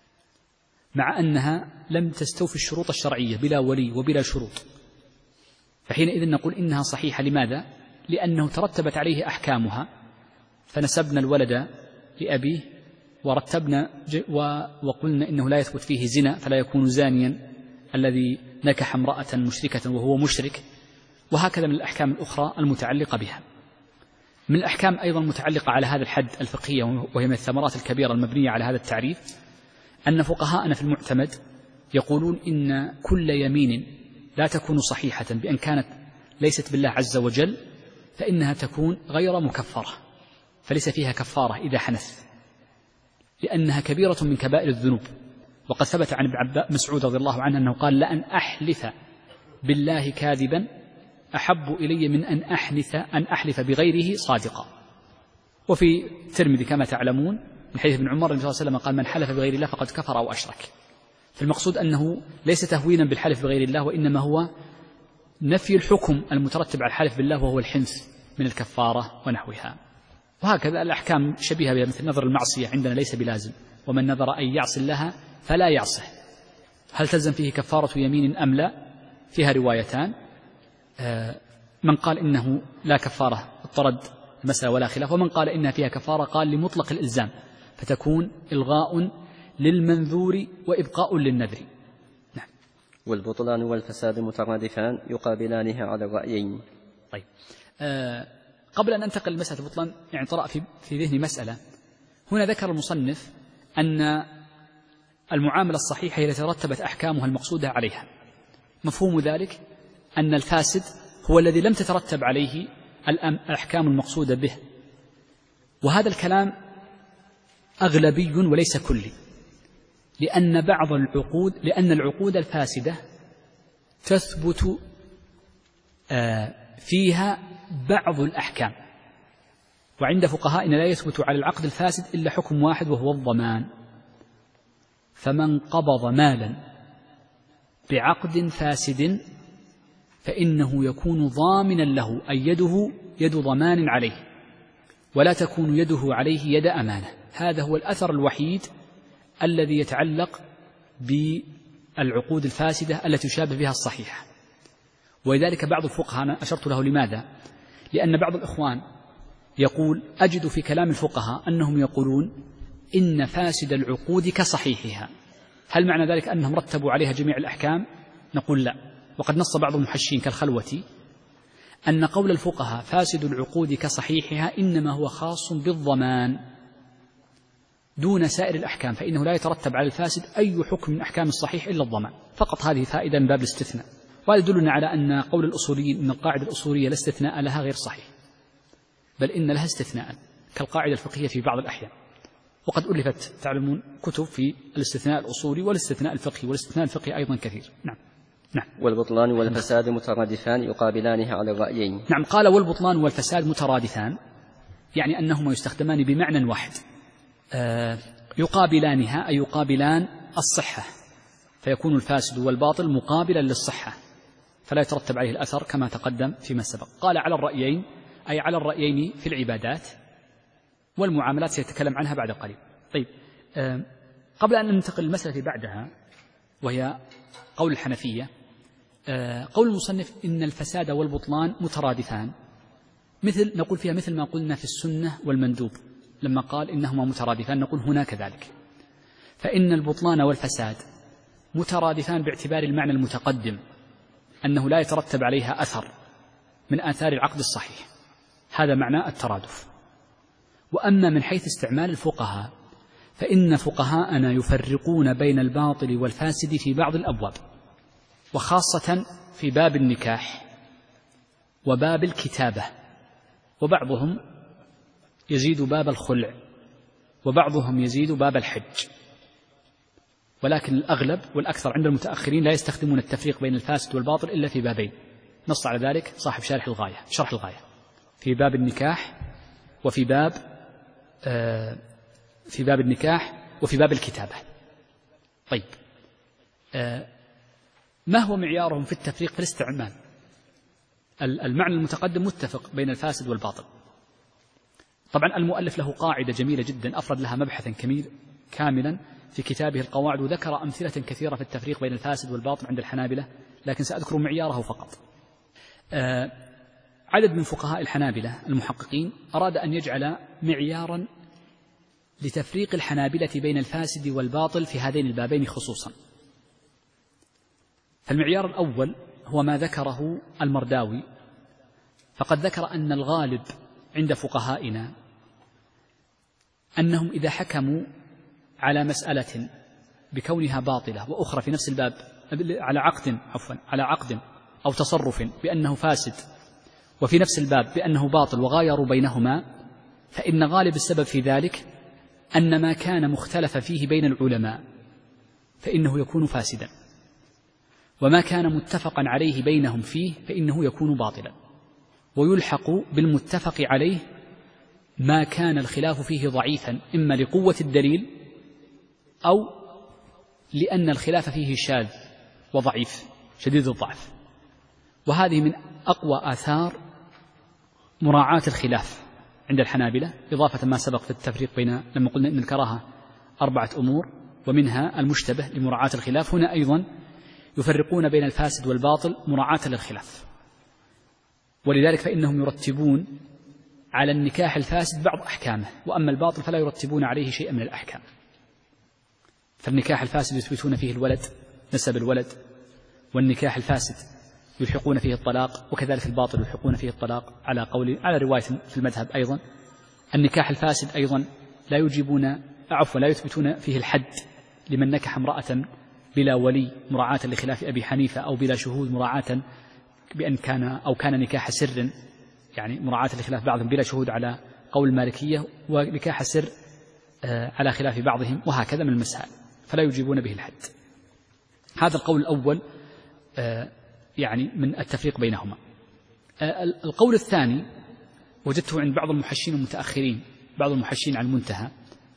مع أنها لم تستوفي الشروط الشرعية بلا ولي وبلا شروط، فحينئذ نقول إنها صحيحة. لماذا؟ لأنه ترتبت عليه أحكامها، فنسبنا الولد لأبيه ورتبنا وقلنا إنه لا يثبت فيه زنا، فلا يكون زانيا الذي نكح امرأة مشركة وهو مشرك، وهكذا من الأحكام الأخرى المتعلقة بها. من الأحكام أيضا متعلقة على هذا الحد الفقهية، وهي من الثمرات الكبيرة المبنية على هذا التعريف، أن فقهاءنا في المعتمد يقولون إن كل يمين لا تكون صحيحة بأن كانت ليست بالله عز وجل فإنها تكون غير مكفرة، فليس فيها كفارة إذا حنث، لأنها كبيرة من كبائر الذنوب. وقد ثبت عن ابن مسعود رضي الله عنه أنه قال: لأن أحلف بالله كاذبا أحب إلي من أن أحلف أن أحلف بغيره صادقا. وفي الترمذي كما تعلمون من حديث ابن عمر النبي صلى الله عليه وسلم قال: من حلف بغير الله فقد كفر أو أشرك. فالمقصود أنه ليس تهوينا بالحلف بغير الله، وإنما هو نفي الحكم المترتب على الحلف بالله، وهو الحنث من الكفارة ونحوها. وهكذا الأحكام شبيهة بها، مثل نظر المعصية عندنا ليس بلازم، ومن نظر أن يعصي الله فلا يعصه. هل تلزم فيه كفارة يمين أم لا؟ فيها روايتان، من قال إنه لا كفارة اضطرد المسألة ولا خلاف، ومن قال إنها فيها كفارة قال لمطلق الإلزام، فتكون إلغاء للمنذور وإبقاء للنذر. نعم. والبطلان والفساد مترادفان يقابلانها على الرأيين. طيب، آه قبل أن أنتقل لمسألة البطلان، يعني طرأ في, في ذهني مسألة. هنا ذكر المصنف أن المعاملة الصحيحة هي التي ترتبت أحكامها المقصودة عليها. مفهوم ذلك أن الفاسد هو الذي لم تترتب عليه الأحكام المقصودة به، وهذا الكلام أغلبي وليس كلي، لأن بعض العقود لأن العقود الفاسدة تثبت فيها بعض الأحكام، وعند فقهائنا لا يثبت على العقد الفاسد إلا حكم واحد وهو الضمان. فمن قبض مالا بعقد فاسد فإنه يكون ضامنا له، أي يده يد ضمان عليه، ولا تكون يده عليه يد أمانة. هذا هو الأثر الوحيد الذي يتعلق بالعقود الفاسدة التي يشابه بها الصحيحة. ولذلك بعض الفقهاء أنا أشرت له لماذا؟ لأن بعض الإخوان يقول أجد في كلام الفقهاء أنهم يقولون إن فاسد العقود كصحيحها. هل معنى ذلك أنهم رتبوا عليها جميع الأحكام؟ نقول لا. وقد نص بعض المحشين كالخلوتي أن قول الفقهاء فاسد العقود كصحيحها إنما هو خاص بالضمان دون سائر الأحكام، فإنه لا يترتب على الفاسد أي حكم من أحكام الصحيح إلا الضمان فقط. هذه فائدة من باب الاستثناء، وهذا يدلنا على أن قول الأصوليين أن القاعدة الأصولية لا استثناء لها غير صحيح، بل إن لها استثناء كالقاعدة الفقهية في بعض الأحيان. وقد ألفت تعلمون كتب في الاستثناء الأصولي والاستثناء الفقهي، والاستثناء الفقهي أيضا كثير. نعم. نعم. والبطلان والفساد مترادفان يقابلانها على الرأيين. نعم. قال والبطلان والفساد مترادفان، يعني أنهما يستخدمان بمعنى واحد، يقابلانها أي يقابلان الصحة، فيكون الفاسد والباطل مقابلا للصحة فلا يترتب عليه الأثر كما تقدم فيما سبق. قال على الرأيين أي على الرأيين في العبادات والمعاملات سيتكلم عنها بعد قليل. طيب، قبل أن ننتقل للمسألة بعدها وهي قول الحنفية، قول المصنف إن الفساد والبطلان مترادفان، مثل نقول فيها مثل ما قلنا في السنة والمندوب لما قال إنهما مترادفان، نقول هنا كذلك، فإن البطلان والفساد مترادفان باعتبار المعنى المتقدم أنه لا يترتب عليها أثر من آثار العقد الصحيح، هذا معنى الترادف. وأما من حيث استعمال الفقهاء فإن فقهاءنا يفرقون بين الباطل والفاسد في بعض الأبواب، وخاصة في باب النكاح وباب الكتابة، وبعضهم يزيد باب الخلع، وبعضهم يزيد باب الحج، ولكن الأغلب والأكثر عند المتأخرين لا يستخدمون التفريق بين الفاسد والباطل إلا في بابين، نص على ذلك صاحب شرح الغاية شرح الغاية في باب النكاح وفي باب آه في باب النكاح وفي باب الكتابة. طيب، آه ما هو معيارهم في التفريق في الاستعمال؟ المعنى المتقدم متفق بين الفاسد والباطل. طبعا المؤلف له قاعدة جميلة جدا أفرد لها مبحثا كاملا في كتابه القواعد، وذكر أمثلة كثيرة في التفريق بين الفاسد والباطل عند الحنابلة، لكن سأذكر معياره فقط. آه عدد من فقهاء الحنابلة المحققين أراد أن يجعل معيارا لتفريق الحنابلة بين الفاسد والباطل في هذين البابين خصوصا. فالمعيار الأول هو ما ذكره المرداوي، فقد ذكر أن الغالب عند فقهائنا أنهم إذا حكموا على مسألة بكونها باطلة وأخرى في نفس الباب على عقد عفوا على عقد أو تصرف بأنه فاسد وفي نفس الباب بأنه باطل وغايروا بينهما، فإن غالب السبب في ذلك أن ما كان مختلف فيه بين العلماء فإنه يكون فاسدا، وما كان متفقا عليه بينهم فيه فإنه يكون باطلا، ويلحق بالمتفق عليه ما كان الخلاف فيه ضعيفا إما لقوة الدليل أو لأن الخلاف فيه شاذ وضعيف شديد الضعف. وهذه من أقوى آثار مراعاة الخلاف عند الحنابلة، إضافة ما سبق في التفريق بين لما قلنا إن الكراهة أربعة أمور ومنها المشتبه لمراعاة الخلاف، هنا أيضا يفرقون بين الفاسد والباطل مراعاة للخلاف، ولذلك فإنهم يرتبون على النكاح الفاسد بعض أحكامه، وأما الباطل فلا يرتبون عليه شيئا من الأحكام. فالنكاح الفاسد يثبتون فيه الولد نسب الولد، والنكاح الفاسد يلحقون فيه الطلاق، وكذلك الباطل يلحقون فيه الطلاق على قول على رواية في المذهب. أيضا النكاح الفاسد أيضا لا يجيبون عفوا لا يثبتون فيه الحد لمن نكح امرأة بلا ولي مراعاة لخلاف أبي حنيفة، أو بلا شهود مراعاة بأن كان أو كان نكاح سر، يعني مراعاة لخلاف بعضهم بلا شهود على قول المالكية، ونكاح سر على خلاف بعضهم، وهكذا من المسائل فلا يجيبون به الحد. هذا القول الأول يعني من التفريق بينهما. القول الثاني وجدته عند بعض المحشين المتأخرين، بعض المحشين عن المنتهى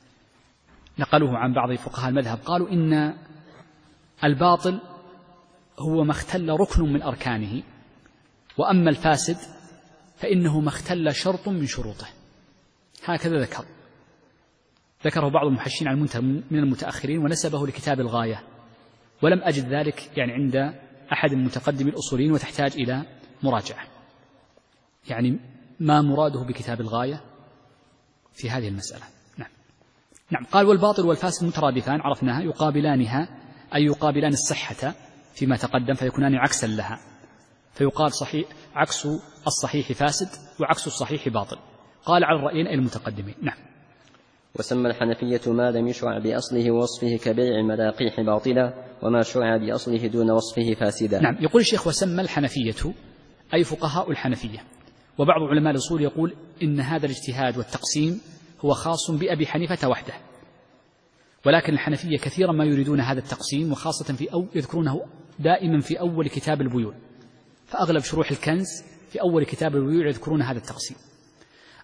نقلوه عن بعض فقهاء المذهب، قالوا إن الباطل هو ما اختل ركن من أركانه، وأما الفاسد فإنه ما اختل شرط من شروطه. هكذا ذكر ذكره بعض المحشين عن المنتهى من المتأخرين ونسبه لكتاب الغاية، ولم أجد ذلك يعني عند أحد المتقدم الأصوليين، وتحتاج إلى مراجعة يعني ما مراده بكتاب الغاية في هذه المسألة. نعم نعم قال والباطل والفاسد مترادفان، عرفناها، يقابلانها أي يقابلان الصحة فيما تقدم فيكونان عكسا لها، فيقال صحيح عكس الصحيح فاسد وعكس الصحيح باطل. قال على الرأيين أي المتقدمين. نعم. وسمى الحنفية ما لم يشرع بأصله ووصفه كبيع الملاقيح باطلا، وما شرع بأصله دون وصفه فاسدا. نعم. يقول الشيخ وسمى الحنفية أي فقهاء الحنفية، وبعض علماء الأصول يقول إن هذا الاجتهاد والتقسيم هو خاص بأبي حنيفة وحده، ولكن الحنفية كثيرا ما يريدون هذا التقسيم، وخاصة في أو يذكرونه دائما في أول كتاب البيوع، فأغلب شروح الكنز في أول كتاب البيوع يذكرون هذا التقسيم.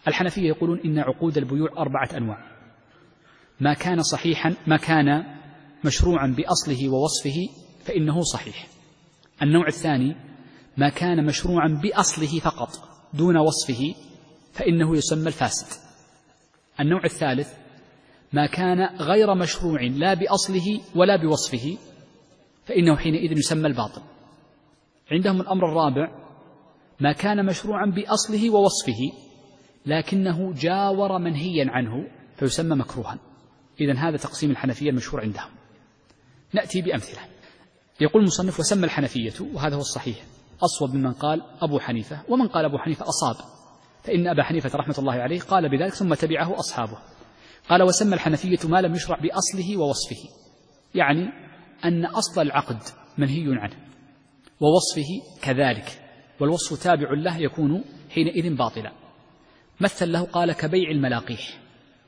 الحنفية يقولون إن عقود البيوع أربعة أنواع: ما كان صحيحا ما كان مشروعا بأصله ووصفه فإنه صحيح. النوع الثاني: ما كان مشروعا بأصله فقط دون وصفه فإنه يسمى الفاسد. النوع الثالث: ما كان غير مشروع لا بأصله ولا بوصفه فإنه حينئذ يسمى الباطل. عندهم الأمر الرابع: ما كان مشروعا بأصله ووصفه لكنه جاور منهيا عنه فيسمى مكروها. إذن هذا تقسيم الحنفية المشهور عندهم. نأتي بأمثلة. يقول المصنف: وسمى الحنفية، وهذا هو الصحيح، أصوب ممن قال أبو حنيفة، ومن قال أبو حنيفة أصاب، فإن أبا حنيفة رحمة الله عليه قال بذلك ثم تبعه أصحابه. قال: وسمى الحنفية ما لم يشرع بأصله ووصفه، يعني أن أصل العقد منهي عنه ووصفه كذلك، والوصف تابع له يكون حينئذ باطلا. مثل له قال: كبيع الملاقيح،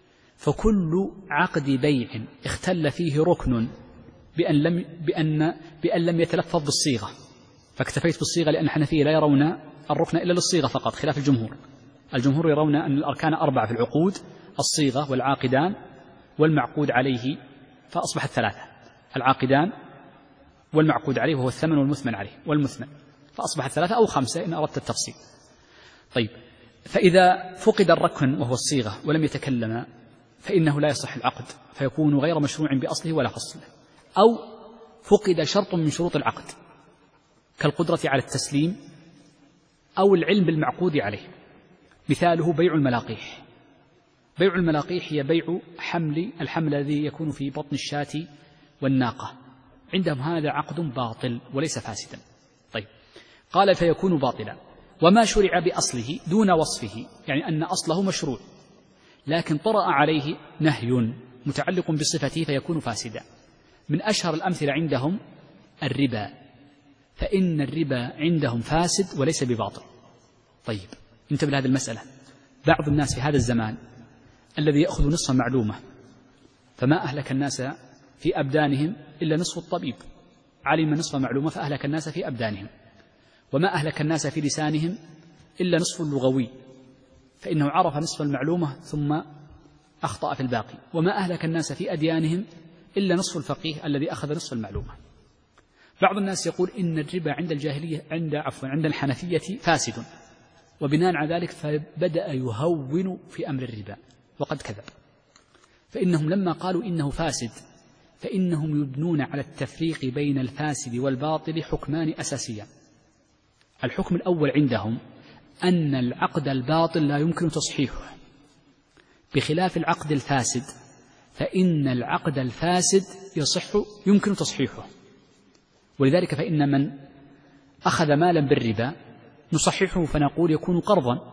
فكل عقد بيع اختل فيه ركن بأن لم, بأن بأن لم يتلفظ بالصيغة، فاكتفيت بالصيغة لأن الحنفية لا يرون الركن إلا للصيغة فقط خلاف الجمهور. الجمهور يرون أن الأركان أربعة في العقود: الصيغة والعاقدان والمعقود عليه، فأصبحت ثلاثة: العاقدان والمعقود عليه وهو الثمن والمثمن عليه والمثمن، فأصبحت ثلاثة أو خمسة إن أردت التفصيل. طيب، فإذا فقد الركن وهو الصيغة ولم يتكلم فإنه لا يصح العقد، فيكون غير مشروع بأصله ولا فصله. أو فقد شرط من شروط العقد كالقدرة على التسليم أو العلم بالمعقود عليه. مثاله بيع الملاقيح. بيع الملاقيح هي بيع حمل الحمل الذي يكون في بطن الشاة والناقة. عندهم هذا عقد باطل وليس فاسدا. طيب، قال: فيكون باطلا. وما شرع بأصله دون وصفه، يعني أن أصله مشروع لكن طرأ عليه نهي متعلق بصفته فيكون فاسدا. من أشهر الأمثلة عندهم الربا، فإن الربا عندهم فاسد وليس بباطل. طيب، انتبه لهذه المسألة. بعض الناس في هذا الزمان الذي يأخذ نصف معلومة، فما أهلك الناس في أبدانهم إلا نصف الطبيب، علم نصف معلومة فأهلك الناس في أبدانهم. وما أهلك الناس في لسانهم إلا نصف اللغوي، فإنه عرف نصف المعلومة ثم أخطأ في الباقي. وما أهلك الناس في أديانهم إلا نصف الفقيه الذي أخذ نصف المعلومة. بعض الناس يقول إن الربا عند الجاهلية عند عفوا عند الحنفية فاسد، وبناء على ذلك فبدأ يهون في أمر الربا، وقد كذب. فإنهم لما قالوا إنه فاسد فإنهم يبنون على التفريق بين الفاسد والباطل حكمان أساسيان. الحكم الأول عندهم أن العقد الباطل لا يمكن تصحيحه، بخلاف العقد الفاسد فإن العقد الفاسد يصح يمكن تصحيحه. ولذلك فإن من أخذ مالا بالربا نصححه فنقول يكون قرضا،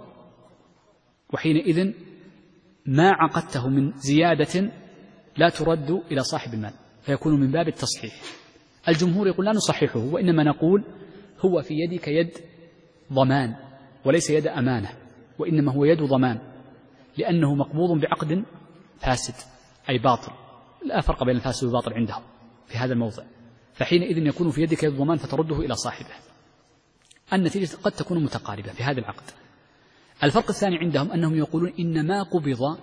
وحينئذ ما عقدته من زيادة لا ترد إلى صاحب المال فيكون من باب التصحيح. الجمهور يقول لا نصححه، وإنما نقول هو في يدك يد ضمان وليس يد أمانة، وإنما هو يد ضمان، لأنه مقبوض بعقد فاسد أي باطل. لا فرق بين الفاسد والباطل عندهم في هذا الموضع، فحينئذ يكون في يدك يد ضمان فترده إلى صاحبه. النتيجة قد تكون متقاربة في هذا العقد. الفرق الثاني عندهم أنهم يقولون إن ما قبض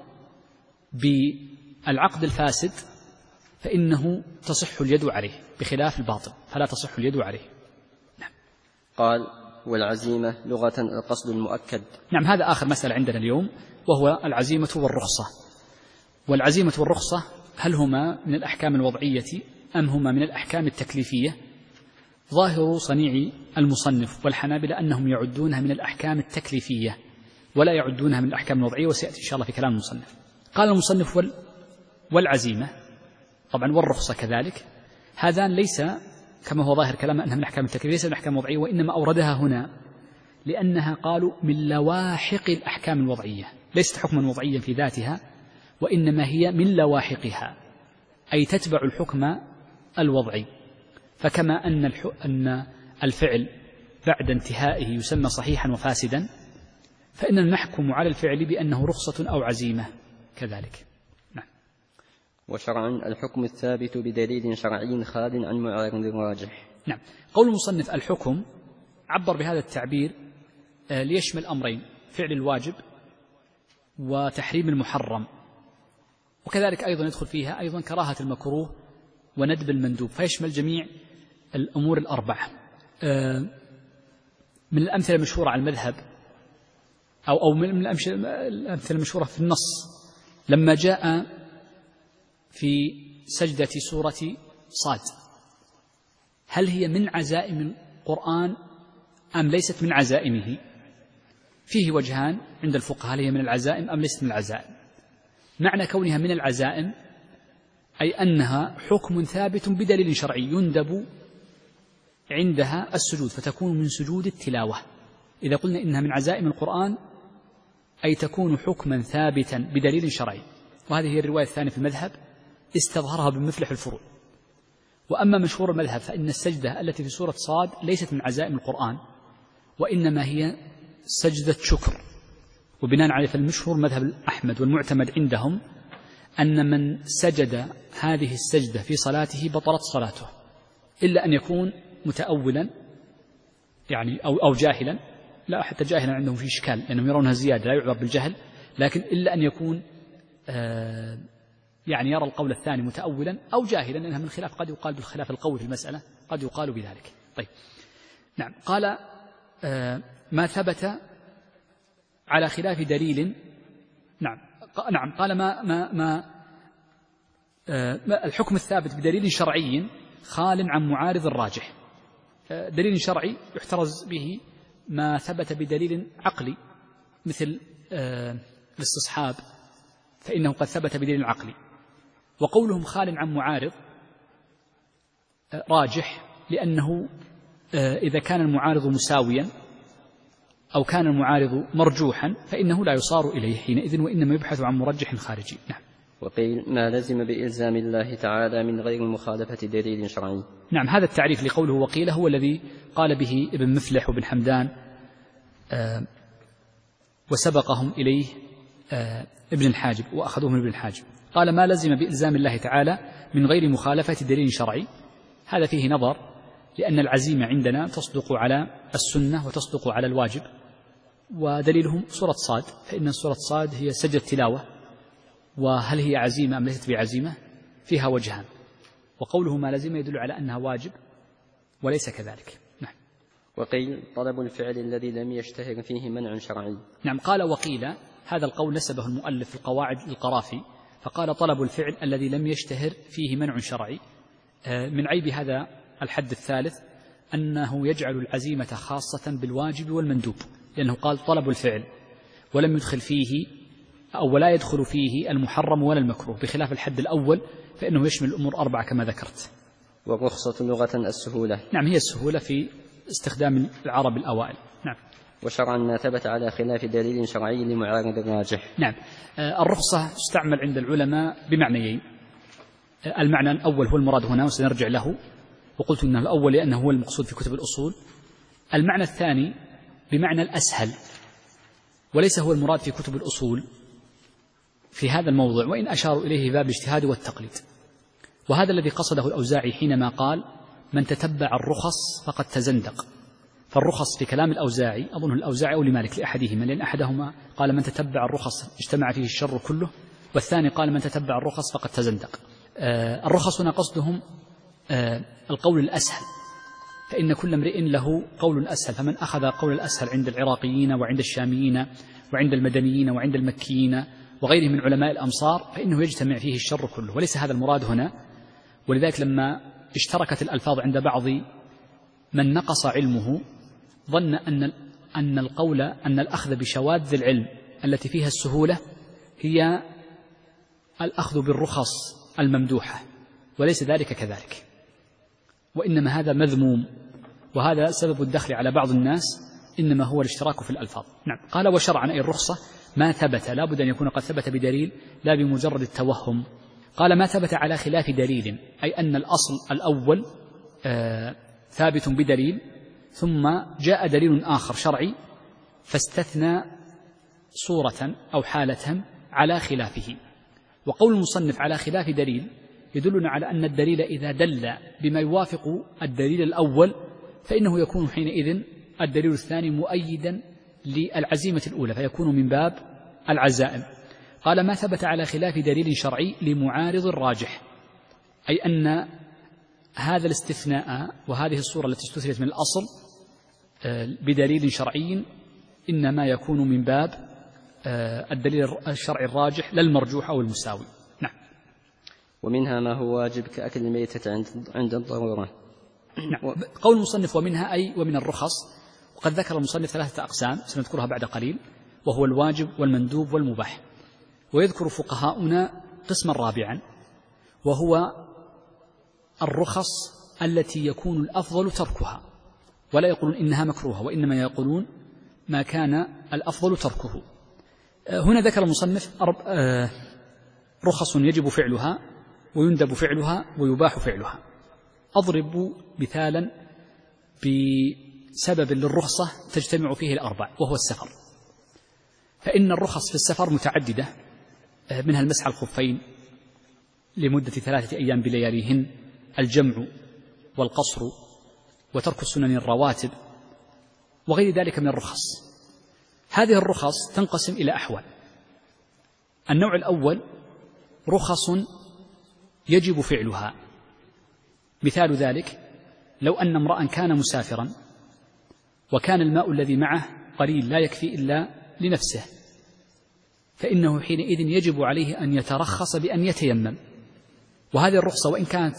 بالعقد الفاسد فإنه تصح اليد عليه، بخلاف الباطل فلا تصح اليد عليه. نعم. قال: والعزيمة لغة القصد المؤكد. نعم، هذا آخر مسألة عندنا اليوم، وهو العزيمة والرخصة. والعزيمة والرخصة هل هما من الأحكام الوضعية أم هما من الأحكام التكليفية؟ ظاهر صنيع المصنف والحنابلة أنهم يعدونها من الأحكام التكليفية ولا يعدونها من الأحكام الوضعية، وسيأتي إن شاء الله في كلام المصنف. قال المصنف: والعزيمة طبعا والرخصة كذلك، هذان ليس كما هو ظاهر كلام أنها من الأحكام التكليفية، ليس من الأحكام الوضعية، وإنما أوردها هنا لأنها قالوا من لواحق الأحكام الوضعية، ليست حكما وضعيا في ذاتها، وإنما هي من لواحقها أي تتبع الحكم الوضعي. فكما أن أن الفعل بعد انتهائه يسمى صحيحا وفاسدا، فإن نحكم على الفعل بأنه رخصة أو عزيمة كذلك. نعم. وشرعا الحكم الثابت بدليل شرعي خال عن معارض راجح. نعم. قول المصنف وتحريم المحرم، وكذلك أيضا يدخل فيها أيضا كراهة المكروه وندب المندوب، فيشمل جميع الأمور الأربعة. من الأمثلة المشهورة على المذهب أو أو من الأمثلة المشهورة في النص لما جاء في سجدة سورة صاد، هل هي من عزائم القرآن أم ليست من عزائمه؟ فيه وجهان عند الفقهاء، هل هي من العزائم أم ليست من العزائم. معنى كونها من العزائم أي أنها حكم ثابت بدليل شرعي يندب عندها السجود، فتكون من سجود التلاوة. إذا قلنا إنها من عزائم القرآن أي تكون حكما ثابتا بدليل شرعي، وهذه هي الرواية الثانية في المذهب استظهرها بمفلح الفروع. وأما مشهور المذهب فإن السجدة التي في سورة صاد ليست من عزائم القرآن، وإنما هي سجدة شكر. وبناء عليه فالمشهور مذهب أحمد والمعتمد عندهم أن من سجد هذه السجدة في صلاته بطلت صلاته، إلا أن يكون متأولا يعني أو أو جاهلا، لا حتى جاهلا عندهم في إشكال لأنهم يرونها زيادة لا يعذر بالجهل، لكن إلا أن يكون آه يعني يرى القول الثاني متأولا أو جاهلا، لأنها من خلاف قد يقال بالخلاف القوي في المسألة، قد يقال بذلك. طيب نعم. قال آه ما ثبت على خلاف دليل. نعم نعم قال ما ما ما آه الحكم الثابت بدليل شرعي خال عن معارض الراجح. آه دليل شرعي يحترز به ما ثبت بدليل عقلي مثل آه الاستصحاب، فإنه قد ثبت بدليل عقلي. وقولهم خال عن معارض آه راجح، لأنه آه إذا كان المعارض مساويا أو كان المعارض مرجوحا فإنه لا يصار إليه حينئذ، وإنما يبحث عن مرجح خارجي. نعم. وقيل ما لزم بإلزام الله تعالى من غير مخالفة دليل شرعي. نعم، هذا التعريف لقوله وقيل هو الذي قال به ابن مفلح وابن حمدان آه وسبقهم إليه آه ابن الحاجب وأخذوه من ابن الحاجب. قال ما لزم بإلزام الله تعالى من غير مخالفة دليل شرعي، هذا فيه نظر، لأن العزيمة عندنا تصدق على السنة وتصدق على الواجب، ودليلهم سورة صاد، فإن سورة صاد هي سجدة تلاوة، وهل هي عزيمة أم ليست بعزيمة فيها وجهان، وقوله ما لزم يدل على أنها واجب وليس كذلك. نعم. وقيل طلب الفعل الذي لم يشتهر فيه منع شرعي. نعم. قال وقيل، هذا القول نسبه المؤلف في القواعد القرافي، فقال طلب الفعل الذي لم يشتهر فيه منع شرعي. من عيب هذا الحد الثالث أنه يجعل العزيمة خاصة بالواجب والمندوب، لأنه قال طلب الفعل ولم يدخل فيه أو ولا يدخل فيه المحرم ولا المكروه، بخلاف الحد الأول فإنه يشمل الأمور أربعة كما ذكرت. والرخصة لغة السهولة. نعم، هي السهولة في استخدام العرب الأوائل. نعم. وشرعا ما ثبت على خلاف دليل شرعي لمعارض الراجح. نعم. الرخصة تستعمل عند العلماء بمعنيين. المعنى الأول هو المراد هنا وسنرجع له، وقلت أنه الأول لأنه هو المقصود في كتب الأصول. المعنى الثاني بمعنى الأسهل، وليس هو المراد في كتب الأصول في هذا الموضوع، وإن أشاروا إليه باب الاجتهاد والتقليد. وهذا الذي قصده الأوزاعي حينما قال من تتبع الرخص فقد تزندق. فالرخص في كلام الأوزاعي، أظن الأوزاعي أو لمالك لأحدهما، لأن أحدهما قال من تتبع الرخص اجتمع فيه الشر كله، والثاني قال من تتبع الرخص فقد تزندق. آه الرخص هنا قصدهم آه القول الأسهل، فإن كل امرئ له قول أسهل، فمن أخذ قول الأسهل عند العراقيين وعند الشاميين وعند المدنيين وعند المكيين وغيرهم من علماء الأمصار فإنه يجتمع فيه الشر كله، وليس هذا المراد هنا. ولذلك لما اشتركت الألفاظ عند بعض من نقص علمه ظن أن أن القول أن الأخذ بشواذ العلم التي فيها السهولة هي الأخذ بالرخص الممدوحة، وليس ذلك كذلك، وإنما هذا مذموم، وهذا سبب الدخل على بعض الناس إنما هو الاشتراك في الألفاظ. نعم. قال وشرعا أي الرخصة ما ثبت، لا بد أن يكون قد ثبت بدليل لا بمجرد التوهم. قال ما ثبت على خلاف دليل، أي أن الأصل الأول آه ثابت بدليل، ثم جاء دليل آخر شرعي فاستثنى صورة أو حالة على خلافه. وقول المصنف على خلاف دليل يدلنا على أن الدليل إذا دل بما يوافق الدليل الأول فإنه يكون حينئذ الدليل الثاني مؤيدا للعزيمة الأولى، فيكون من باب العزائم. قال ما ثبت على خلاف دليل شرعي لمعارض الراجح، أي أن هذا الاستثناء وهذه الصورة التي استثنت من الأصل بدليل شرعي إنما يكون من باب الدليل الشرعي الراجح لا المرجوح أو المساوي. نعم. ومنها ما هو واجب كأكل الميتة عند الضرورة. نعم. قول المصنف ومنها أي ومن الرخص، وقد ذكر المصنف ثلاثة أقسام سنذكرها بعد قليل، وهو الواجب والمندوب والمباح. ويذكر فقهاؤنا قسما رابعا، وهو الرخص التي يكون الأفضل تركها، ولا يقولون إنها مكروهة، وإنما يقولون ما كان الأفضل تركه. هنا ذكر المصنف رخص يجب فعلها ويندب فعلها ويباح فعلها. أضرب مثالا بسبب للرخصة تجتمع فيه الأربع، وهو السفر. فإن الرخص في السفر متعددة، منها المسح الخفين لمدة ثلاثة أيام بلياليهن، الجمع والقصر وترك السنن الرواتب وغير ذلك من الرخص. هذه الرخص تنقسم إلى أحوال. النوع الأول رخص يجب فعلها، مثال ذلك لو أن امرأ كان مسافرا وكان الماء الذي معه قليل لا يكفي إلا لنفسه، فإنه حينئذ يجب عليه أن يترخص بأن يتيمم. وهذه الرخصة وإن كانت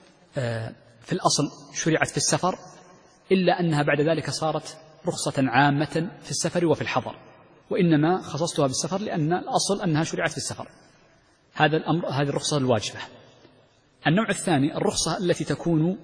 في الأصل شرعت في السفر، إلا أنها بعد ذلك صارت رخصة عامة في السفر وفي الحضر، وإنما خصصتها بالسفر لأن الأصل أنها شرعت في السفر. هذا الأمر، هذه الرخصة الواجبة. النوع الثاني الرخصة التي تكون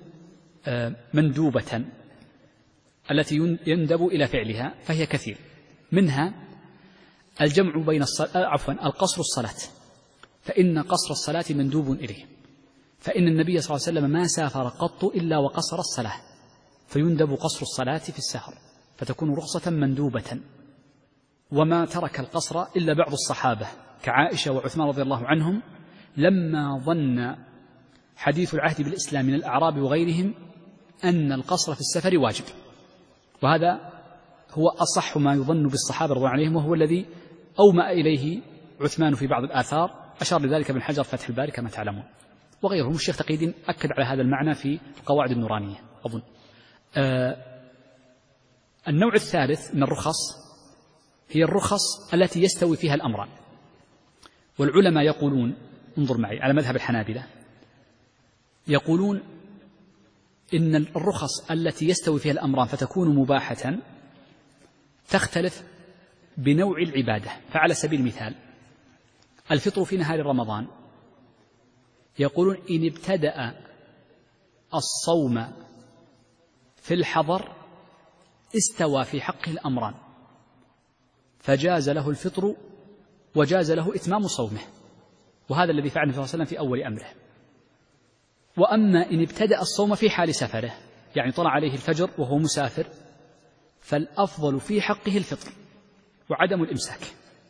مندوبة، التي يندب إلى فعلها، فهي كثير. منها الجمع بين الصلاة عفوا القصر الصلاة، فإن قصر الصلاة مندوب إليه، فإن النبي صلى الله عليه وسلم ما سافر قط إلا وقصر الصلاة، فيندب قصر الصلاة في السفر، فتكون رخصة مندوبة. وما ترك القصر إلا بعض الصحابة كعائشة وعثمان رضي الله عنهم، لما ظن حديث العهد بالإسلام من الأعراب وغيرهم أن القصر في السفر واجب. وهذا هو أصح ما يظن بالصحابة رضي الله عنهم، وهو الذي أومأ إليه عثمان في بعض الآثار، أشار لذلك ابن حجر فتح الباري كما تعلمون، وغيرهم. الشيخ تقي الدين أكد على هذا المعنى في القواعد النورانية أظن. آه النوع الثالث من الرخص هي الرخص التي يستوي فيها الأمران. والعلماء يقولون، انظر معي على مذهب الحنابلة، يقولون إن الرخص التي يستوي فيها الأمران فتكون مباحة تختلف بنوع العبادة. فعلى سبيل المثال الفطر في نهار رمضان، يقولون إن ابتدأ الصوم في الحضر استوى في حقه الأمران، فجاز له الفطر وجاز له إتمام صومه، وهذا الذي فعله صلى الله عليه وسلم في أول أمره. وأما إن ابتدأ الصوم في حال سفره، يعني طلع عليه الفجر وهو مسافر، فالأفضل في حقه الفطر وعدم الإمساك.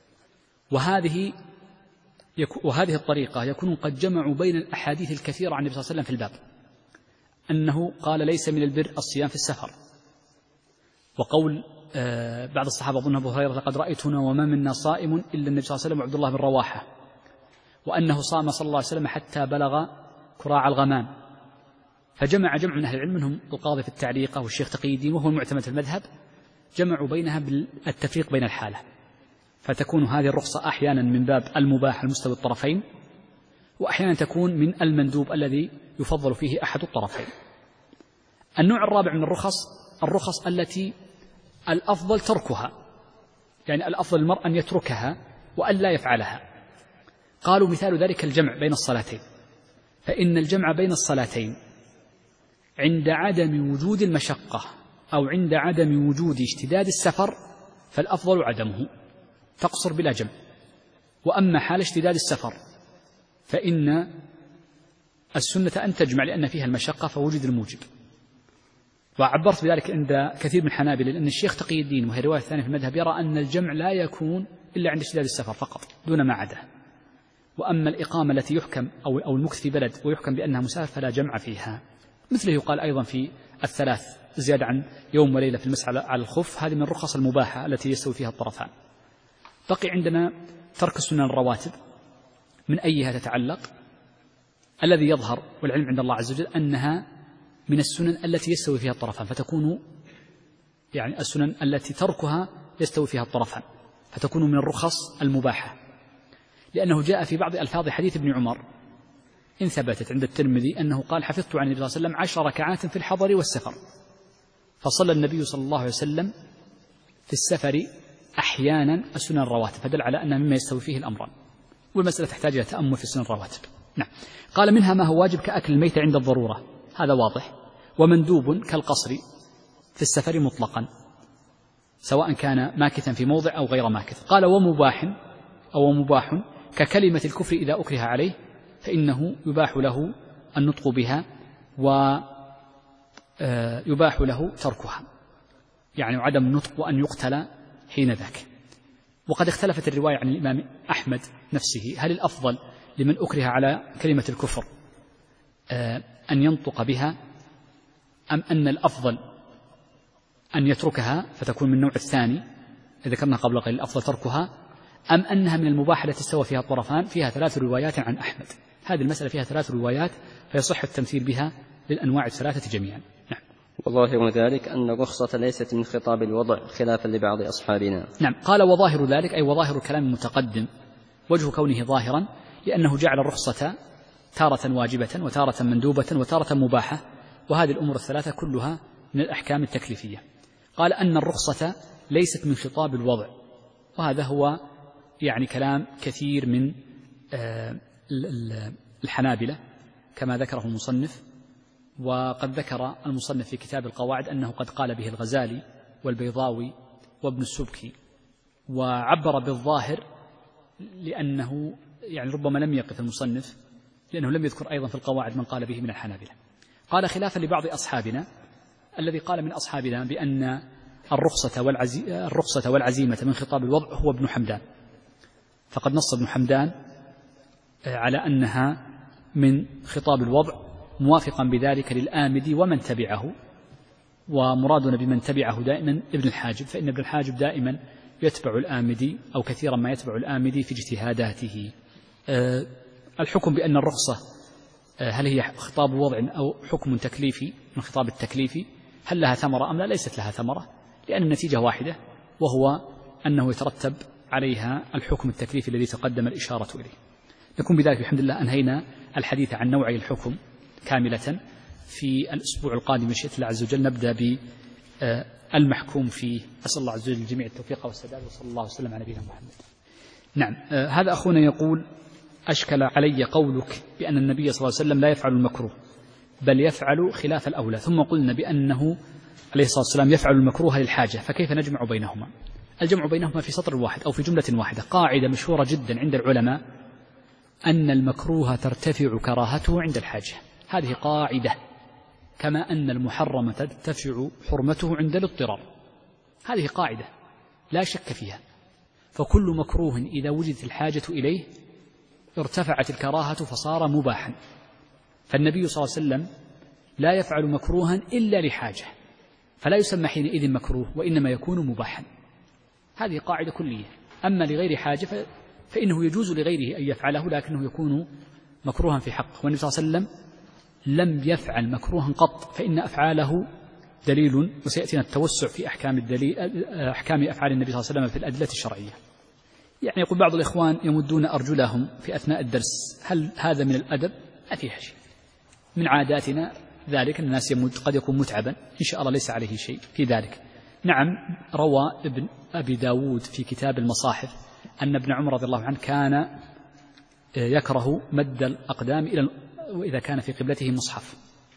وهذه وهذه الطريقة يكون قد جمعوا بين الأحاديث الكثيرة عن النبي صلى الله عليه وسلم في الباب، أنه قال ليس من البر الصيام في السفر، وقول آه بعض الصحابة أظن أبو هريرة لقد رأيتنا وما منا صائم إلا النبي صلى الله عليه وسلم وعبد الله بن رواحة، وأنه صام صلى الله عليه وسلم حتى بلغ كراع الغمام. فجمع جمع من أهل العلم منهم القاضي في التعليقة والشيخ تقي الدين وهو المعتمد في المذهب، جمعوا بينها بالتفريق بين الحالة، فتكون هذه الرخصة أحيانا من باب المباح المستوي الطرفين، وأحيانا تكون من المندوب الذي يفضل فيه أحد الطرفين. النوع الرابع من الرخص الرخص التي الأفضل تركها، يعني الأفضل المرء أن يتركها وأن لا يفعلها. قالوا مثال ذلك الجمع بين الصلاتين، فإن الجمع بين الصلاتين عند عدم وجود المشقة أو عند عدم وجود اشتداد السفر فالأفضل عدمه، تقصر بلا جمع. وأما حال اشتداد السفر فإن السنة أن تجمع لأن فيها المشقة فوجد الموجب. وعبرت بذلك عند كثير من الحنابلة، لأن الشيخ تقي الدين وهي رواية ثانية في المذهب يرى أن الجمع لا يكون إلا عند اشتداد السفر فقط دون ما عدا. وأما الإقامة التي يحكم أو أو المكث في بلد ويحكم بأنها مسافر فلا جمع فيها. مثله يقال أيضا في الثلاث زيادة عن يوم وليلة في المسح على الخف، هذه من الرخص المباحة التي يستوي فيها الطرفان. بقي عندنا ترك السنن الرواتب. من أيها تتعلق؟ الذي يظهر والعلم عند الله عز وجل أنها من السنن التي يستوي فيها الطرفان، فتكون يعني السنن التي تركها يستوي فيها الطرفان، فتكون من الرخص المباحة، لأنه جاء في بعض ألفاظ حديث ابن عمر إن ثبتت عند الترمذي أنه قال: حفظت عن النبي صلى الله عليه وسلم عشر ركعات في الحضر والسفر، فصلى النبي صلى الله عليه وسلم في السفر أحيانا السنن الرواتب، فدل على أنها مما يستوي فيه الأمران، والمسألة تحتاج إلى تأمل في السنن الرواتب. نعم. قال: منها ما هو واجب كأكل الميت عند الضرورة، هذا واضح، ومندوب كالقصر في السفر مطلقا سواء كان ماكثا في موضع أو غير ماكث. قال: ومباح أو مباح ككلمة الكفر إذا أكره عليه فإنه يباح له النطق بها ويباح له تركها، يعني عدم النطق وأن يقتل حين ذاك. وقد اختلفت الرواية عن الإمام أحمد نفسه، هل الأفضل لمن أكره على كلمة الكفر أن ينطق بها، أم أن الأفضل أن يتركها فتكون من النوع الثاني ذكرنا قبل قليل الأفضل تركها، أم أنها من المباح التي استوى فيها الطرفان؟ فيها ثلاث روايات عن أحمد. هذه المسألة فيها ثلاث روايات فيصح التمثيل بها للأنواع الثلاثة جميعا. نعم. وظاهر ذلك أن الرخصة ليست من خطاب الوضع خلافا لبعض أصحابنا. نعم. قال: وظاهر ذلك أي وظاهر الكلام المتقدم وجه كونه ظاهرا لأنه جعل الرخصة تارة واجبة وتارة مندوبة وتارة مباحة، وهذه الأمور الثلاثة كلها من الأحكام التكليفية. قال: أن الرخصة ليست من خطاب الوضع، وهذا هو يعني كلام كثير من الحنابلة كما ذكره المصنف، وقد ذكر المصنف في كتاب القواعد أنه قد قال به الغزالي والبيضاوي وابن السبكي، وعبر بالظاهر لأنه يعني ربما لم يقف المصنف لأنه لم يذكر أيضا في القواعد من قال به من الحنابلة. قال: خلافا لبعض أصحابنا، الذي قال من أصحابنا بأن الرخصة, والعزي الرخصة والعزيمة من خطاب الوضع هو ابن حمدان، فقد نص ابن حمدان على أنها من خطاب الوضع موافقا بذلك للآمدي ومن تبعه، ومرادنا بمن تبعه دائما ابن الحاجب، فإن ابن الحاجب دائما يتبع الآمدي أو كثيرا ما يتبع الآمدي في اجتهاداته. أه الحكم بأن الرخصة هل هي خطاب وضع أو حكم تكليفي من خطاب التكليفي، هل لها ثمرة أم لا؟ ليست لها ثمرة، لأن النتيجة واحدة، وهو أنه يترتب عليها الحكم التكليفي الذي تقدم الإشارة إليه. نكون بذلك بحمد الله أنهينا الحديث عن نوعي الحكم كاملة. في الأسبوع القادم بمشيئة الله عز وجل نبدأ بالمحكوم فيه. أسأل الله عز وجل الجميع التوفيق والسداد، وصلى الله وسلم على نبينا محمد. نعم. هذا أخونا يقول: أشكل علي قولك بأن النبي صلى الله عليه وسلم لا يفعل المكروه بل يفعل خلاف الأولى، ثم قلنا بأنه عليه الصلاة والسلام يفعل المكروه للحاجة، فكيف نجمع بينهما؟ الجمع بينهما في سطر واحد أو في جملة واحدة. قاعدة مشهورة جدا عند العلماء أن المكروه ترتفع كراهته عند الحاجة، هذه قاعدة، كما أن المحرم ترتفع حرمته عند الاضطرار، هذه قاعدة لا شك فيها. فكل مكروه إذا وجدت الحاجة إليه ارتفعت الكراهة فصار مباحا، فالنبي صلى الله عليه وسلم لا يفعل مكروها إلا لحاجة، فلا يسمى حينئذ مكروه، وإنما يكون مباحا، هذه قاعدة كلية. أما لغير حاجة فإنه يجوز لغيره أن يفعله لكنه يكون مكروها في حق، والنبي صلى الله عليه وسلم لم يفعل مكروها قط، فإن أفعاله دليل، وسيأتينا التوسع في أحكام الدليل أحكام أفعال النبي صلى الله عليه وسلم في الأدلة الشرعية. يعني يقول بعض الإخوان يمدون أرجلهم في أثناء الدرس، هل هذا من الأدب؟ ما فيها شيء، من عاداتنا ذلك، الناس يمد قد يكون متعبا، إن شاء الله ليس عليه شيء في ذلك. نعم، روى ابن أبي داود في كتاب المصاحف أن ابن عمر رضي الله عنه كان يكره مد الأقدام إلى وإذا كان في قبلته مصحف،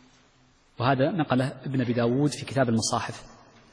وهذا نقله ابن أبي داود في كتاب المصاحف،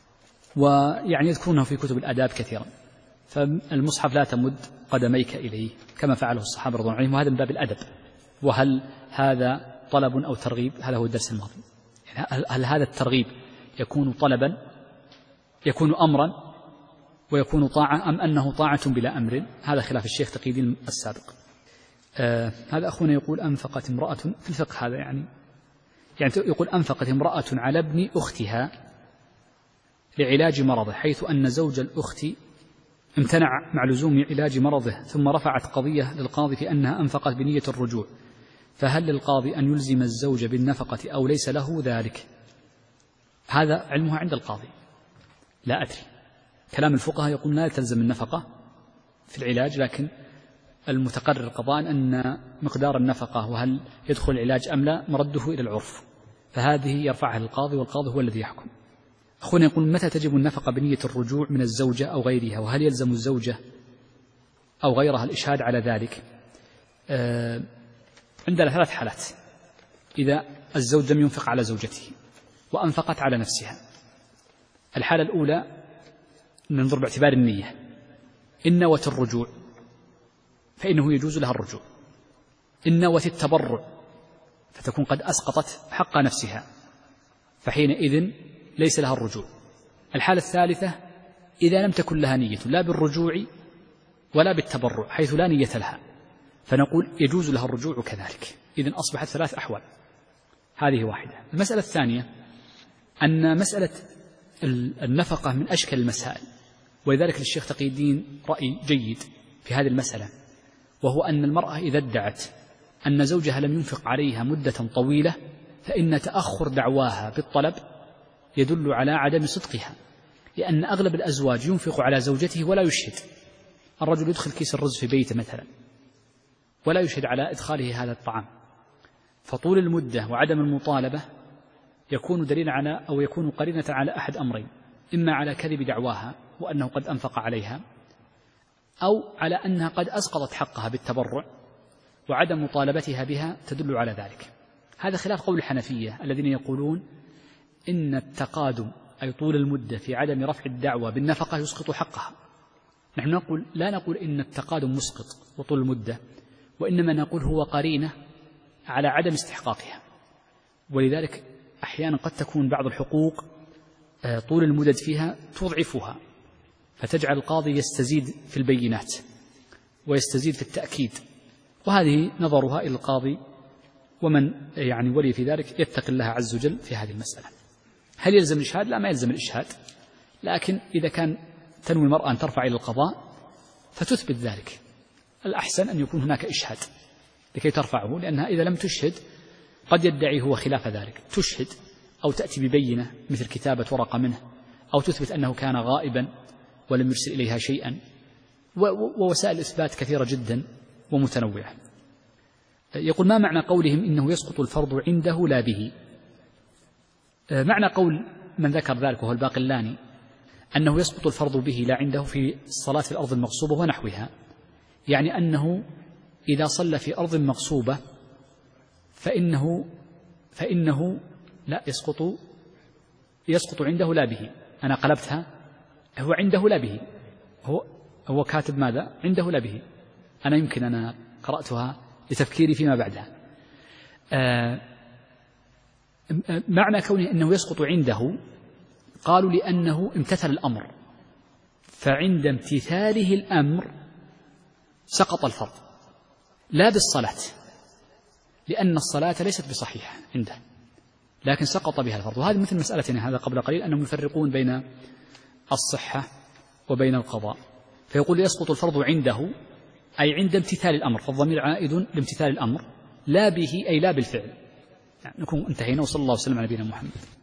ويعني يذكرونه في كتب الآداب كثيرا. فالمصحف لا تمد قدميك إليه كما فعله الصحابة رضي الله عنهم، وهذا من باب الأدب. وهل هذا طلب أو ترغيب؟ هذا هو الدرس الماضي. يعني هل هذا الترغيب يكون طلبا، يكون أمرا ويكون طاعة، أم أنه طاعة بلا أمر؟ هذا خلاف الشيخ تقي الدين السابق. آه هذا أخونا يقول: أنفقت امرأة في الفقه، هذا يعني يعني يقول: أنفقت امرأة على ابن أختها لعلاج مرضه، حيث أن زوج الأخت امتنع مع لزوم علاج مرضه ثم رفعت قضية للقاضي في أنها أنفقت بنية الرجوع، فهل للقاضي أن يلزم الزوج بالنفقة أو ليس له ذلك؟ هذا علمها عند القاضي، لا أدري. كلام الفقهاء يقول لا تلزم النفقة في العلاج، لكن المتقرر قضاء أن مقدار النفقة وهل يدخل العلاج أم لا مرده إلى العرف، فهذه يرفعها للقاضي والقاضي هو الذي يحكم. أخونا يقول متى تجب النفقة بنية الرجوع من الزوجة أو غيرها، وهل يلزم الزوجة أو غيرها الإشهاد على ذلك؟ آه عندنا ثلاث حالات. إذا الزوج لم ينفق على زوجته وأنفقت على نفسها، الحالة الأولى ننظر باعتبار النية، إن نوت الرجوع فإنه يجوز لها الرجوع، إن نوت التبرع فتكون قد أسقطت حق نفسها فحينئذ ليس لها الرجوع. الحالة الثالثة إذا لم تكن لها نية لا بالرجوع ولا بالتبرع حيث لا نية لها، فنقول يجوز لها الرجوع كذلك. إذن أصبحت ثلاث أحوال، هذه واحدة. المسألة الثانية أن مسألة النفقة من أشكل المسائل، ولذلك للشيخ تقي الدين رأي جيد في هذه المسألة، وهو أن المرأة إذا ادعت أن زوجها لم ينفق عليها مدة طويلة فإن تأخر دعواها بالطلب يدل على عدم صدقها، لأن أغلب الأزواج ينفق على زوجته ولا يشهد. الرجل يدخل كيس الرز في بيته مثلا ولا يشهد على إدخاله هذا الطعام، فطول المدة وعدم المطالبة يكون دليلا على أو يكون قرينة على أحد أمرين، إما على كذب دعواها وأنه قد أنفق عليها، أو على أنها قد أسقطت حقها بالتبرع وعدم مطالبتها بها تدل على ذلك. هذا خلاف قول الحنفية الذين يقولون إن التقادم أي طول المدة في عدم رفع الدعوة بالنفقة يسقط حقها. نحن نقول لا نقول إن التقادم مسقط وطول المدة، وإنما نقول هو قرينة على عدم استحقاقها. ولذلك أحيانا قد تكون بعض الحقوق طول المدد فيها تضعفها، فتجعل القاضي يستزيد في البينات ويستزيد في التأكيد، وهذه نظرها إلى القاضي ومن يعني ولي في ذلك يتقي الله عز وجل في هذه المسألة. هل يلزم الإشهاد؟ لا، ما يلزم الإشهاد، لكن إذا كان تنوي المرأة أن ترفع إلى القضاء فتثبت ذلك، الأحسن أن يكون هناك إشهاد لكي ترفعه، لأنها إذا لم تشهد قد يدعي هو خلاف ذلك. تشهد أو تأتي ببينة مثل كتابة ورقة منه، أو تثبت أنه كان غائبا ولم يرسل إليها شيئا، ووسائل الإثبات كثيرة جدا ومتنوعة. يقول ما معنى قولهم إنه يسقط الفرض عنده لا به؟ معنى قول من ذكر ذلك وهو الباقلاني أنه يسقط الفرض به لا عنده في الصلاة في الأرض المغصوبة ونحوها، يعني أنه إذا صلى في أرض مغصوبة فإنه فإنه لا يسقط يسقط عنده لا به. أنا قلبتها، هو عنده لا به، هو هو كاتب ماذا؟ عنده لا به. أنا يمكن أنا قرأتها لتفكيري فيما بعدها. آه معنى كونه أنه يسقط عنده قالوا لأنه امتثل الأمر، فعند امتثاله الأمر سقط الفرض، لا بالصلاة، لأن الصلاة ليست بصحيحة عنده لكن سقط بها الفرض. وهذه مثل مسألتنا هذا قبل قليل أنهم يفرقون بين الصحة وبين القضاء، فيقول يسقط الفرض عنده أي عند امتثال الأمر، فالضمير عائد لامتثال الأمر، لا به أي لا بالفعل. يعني نكون انتهينا، وصلى الله وسلم على نبينا محمد.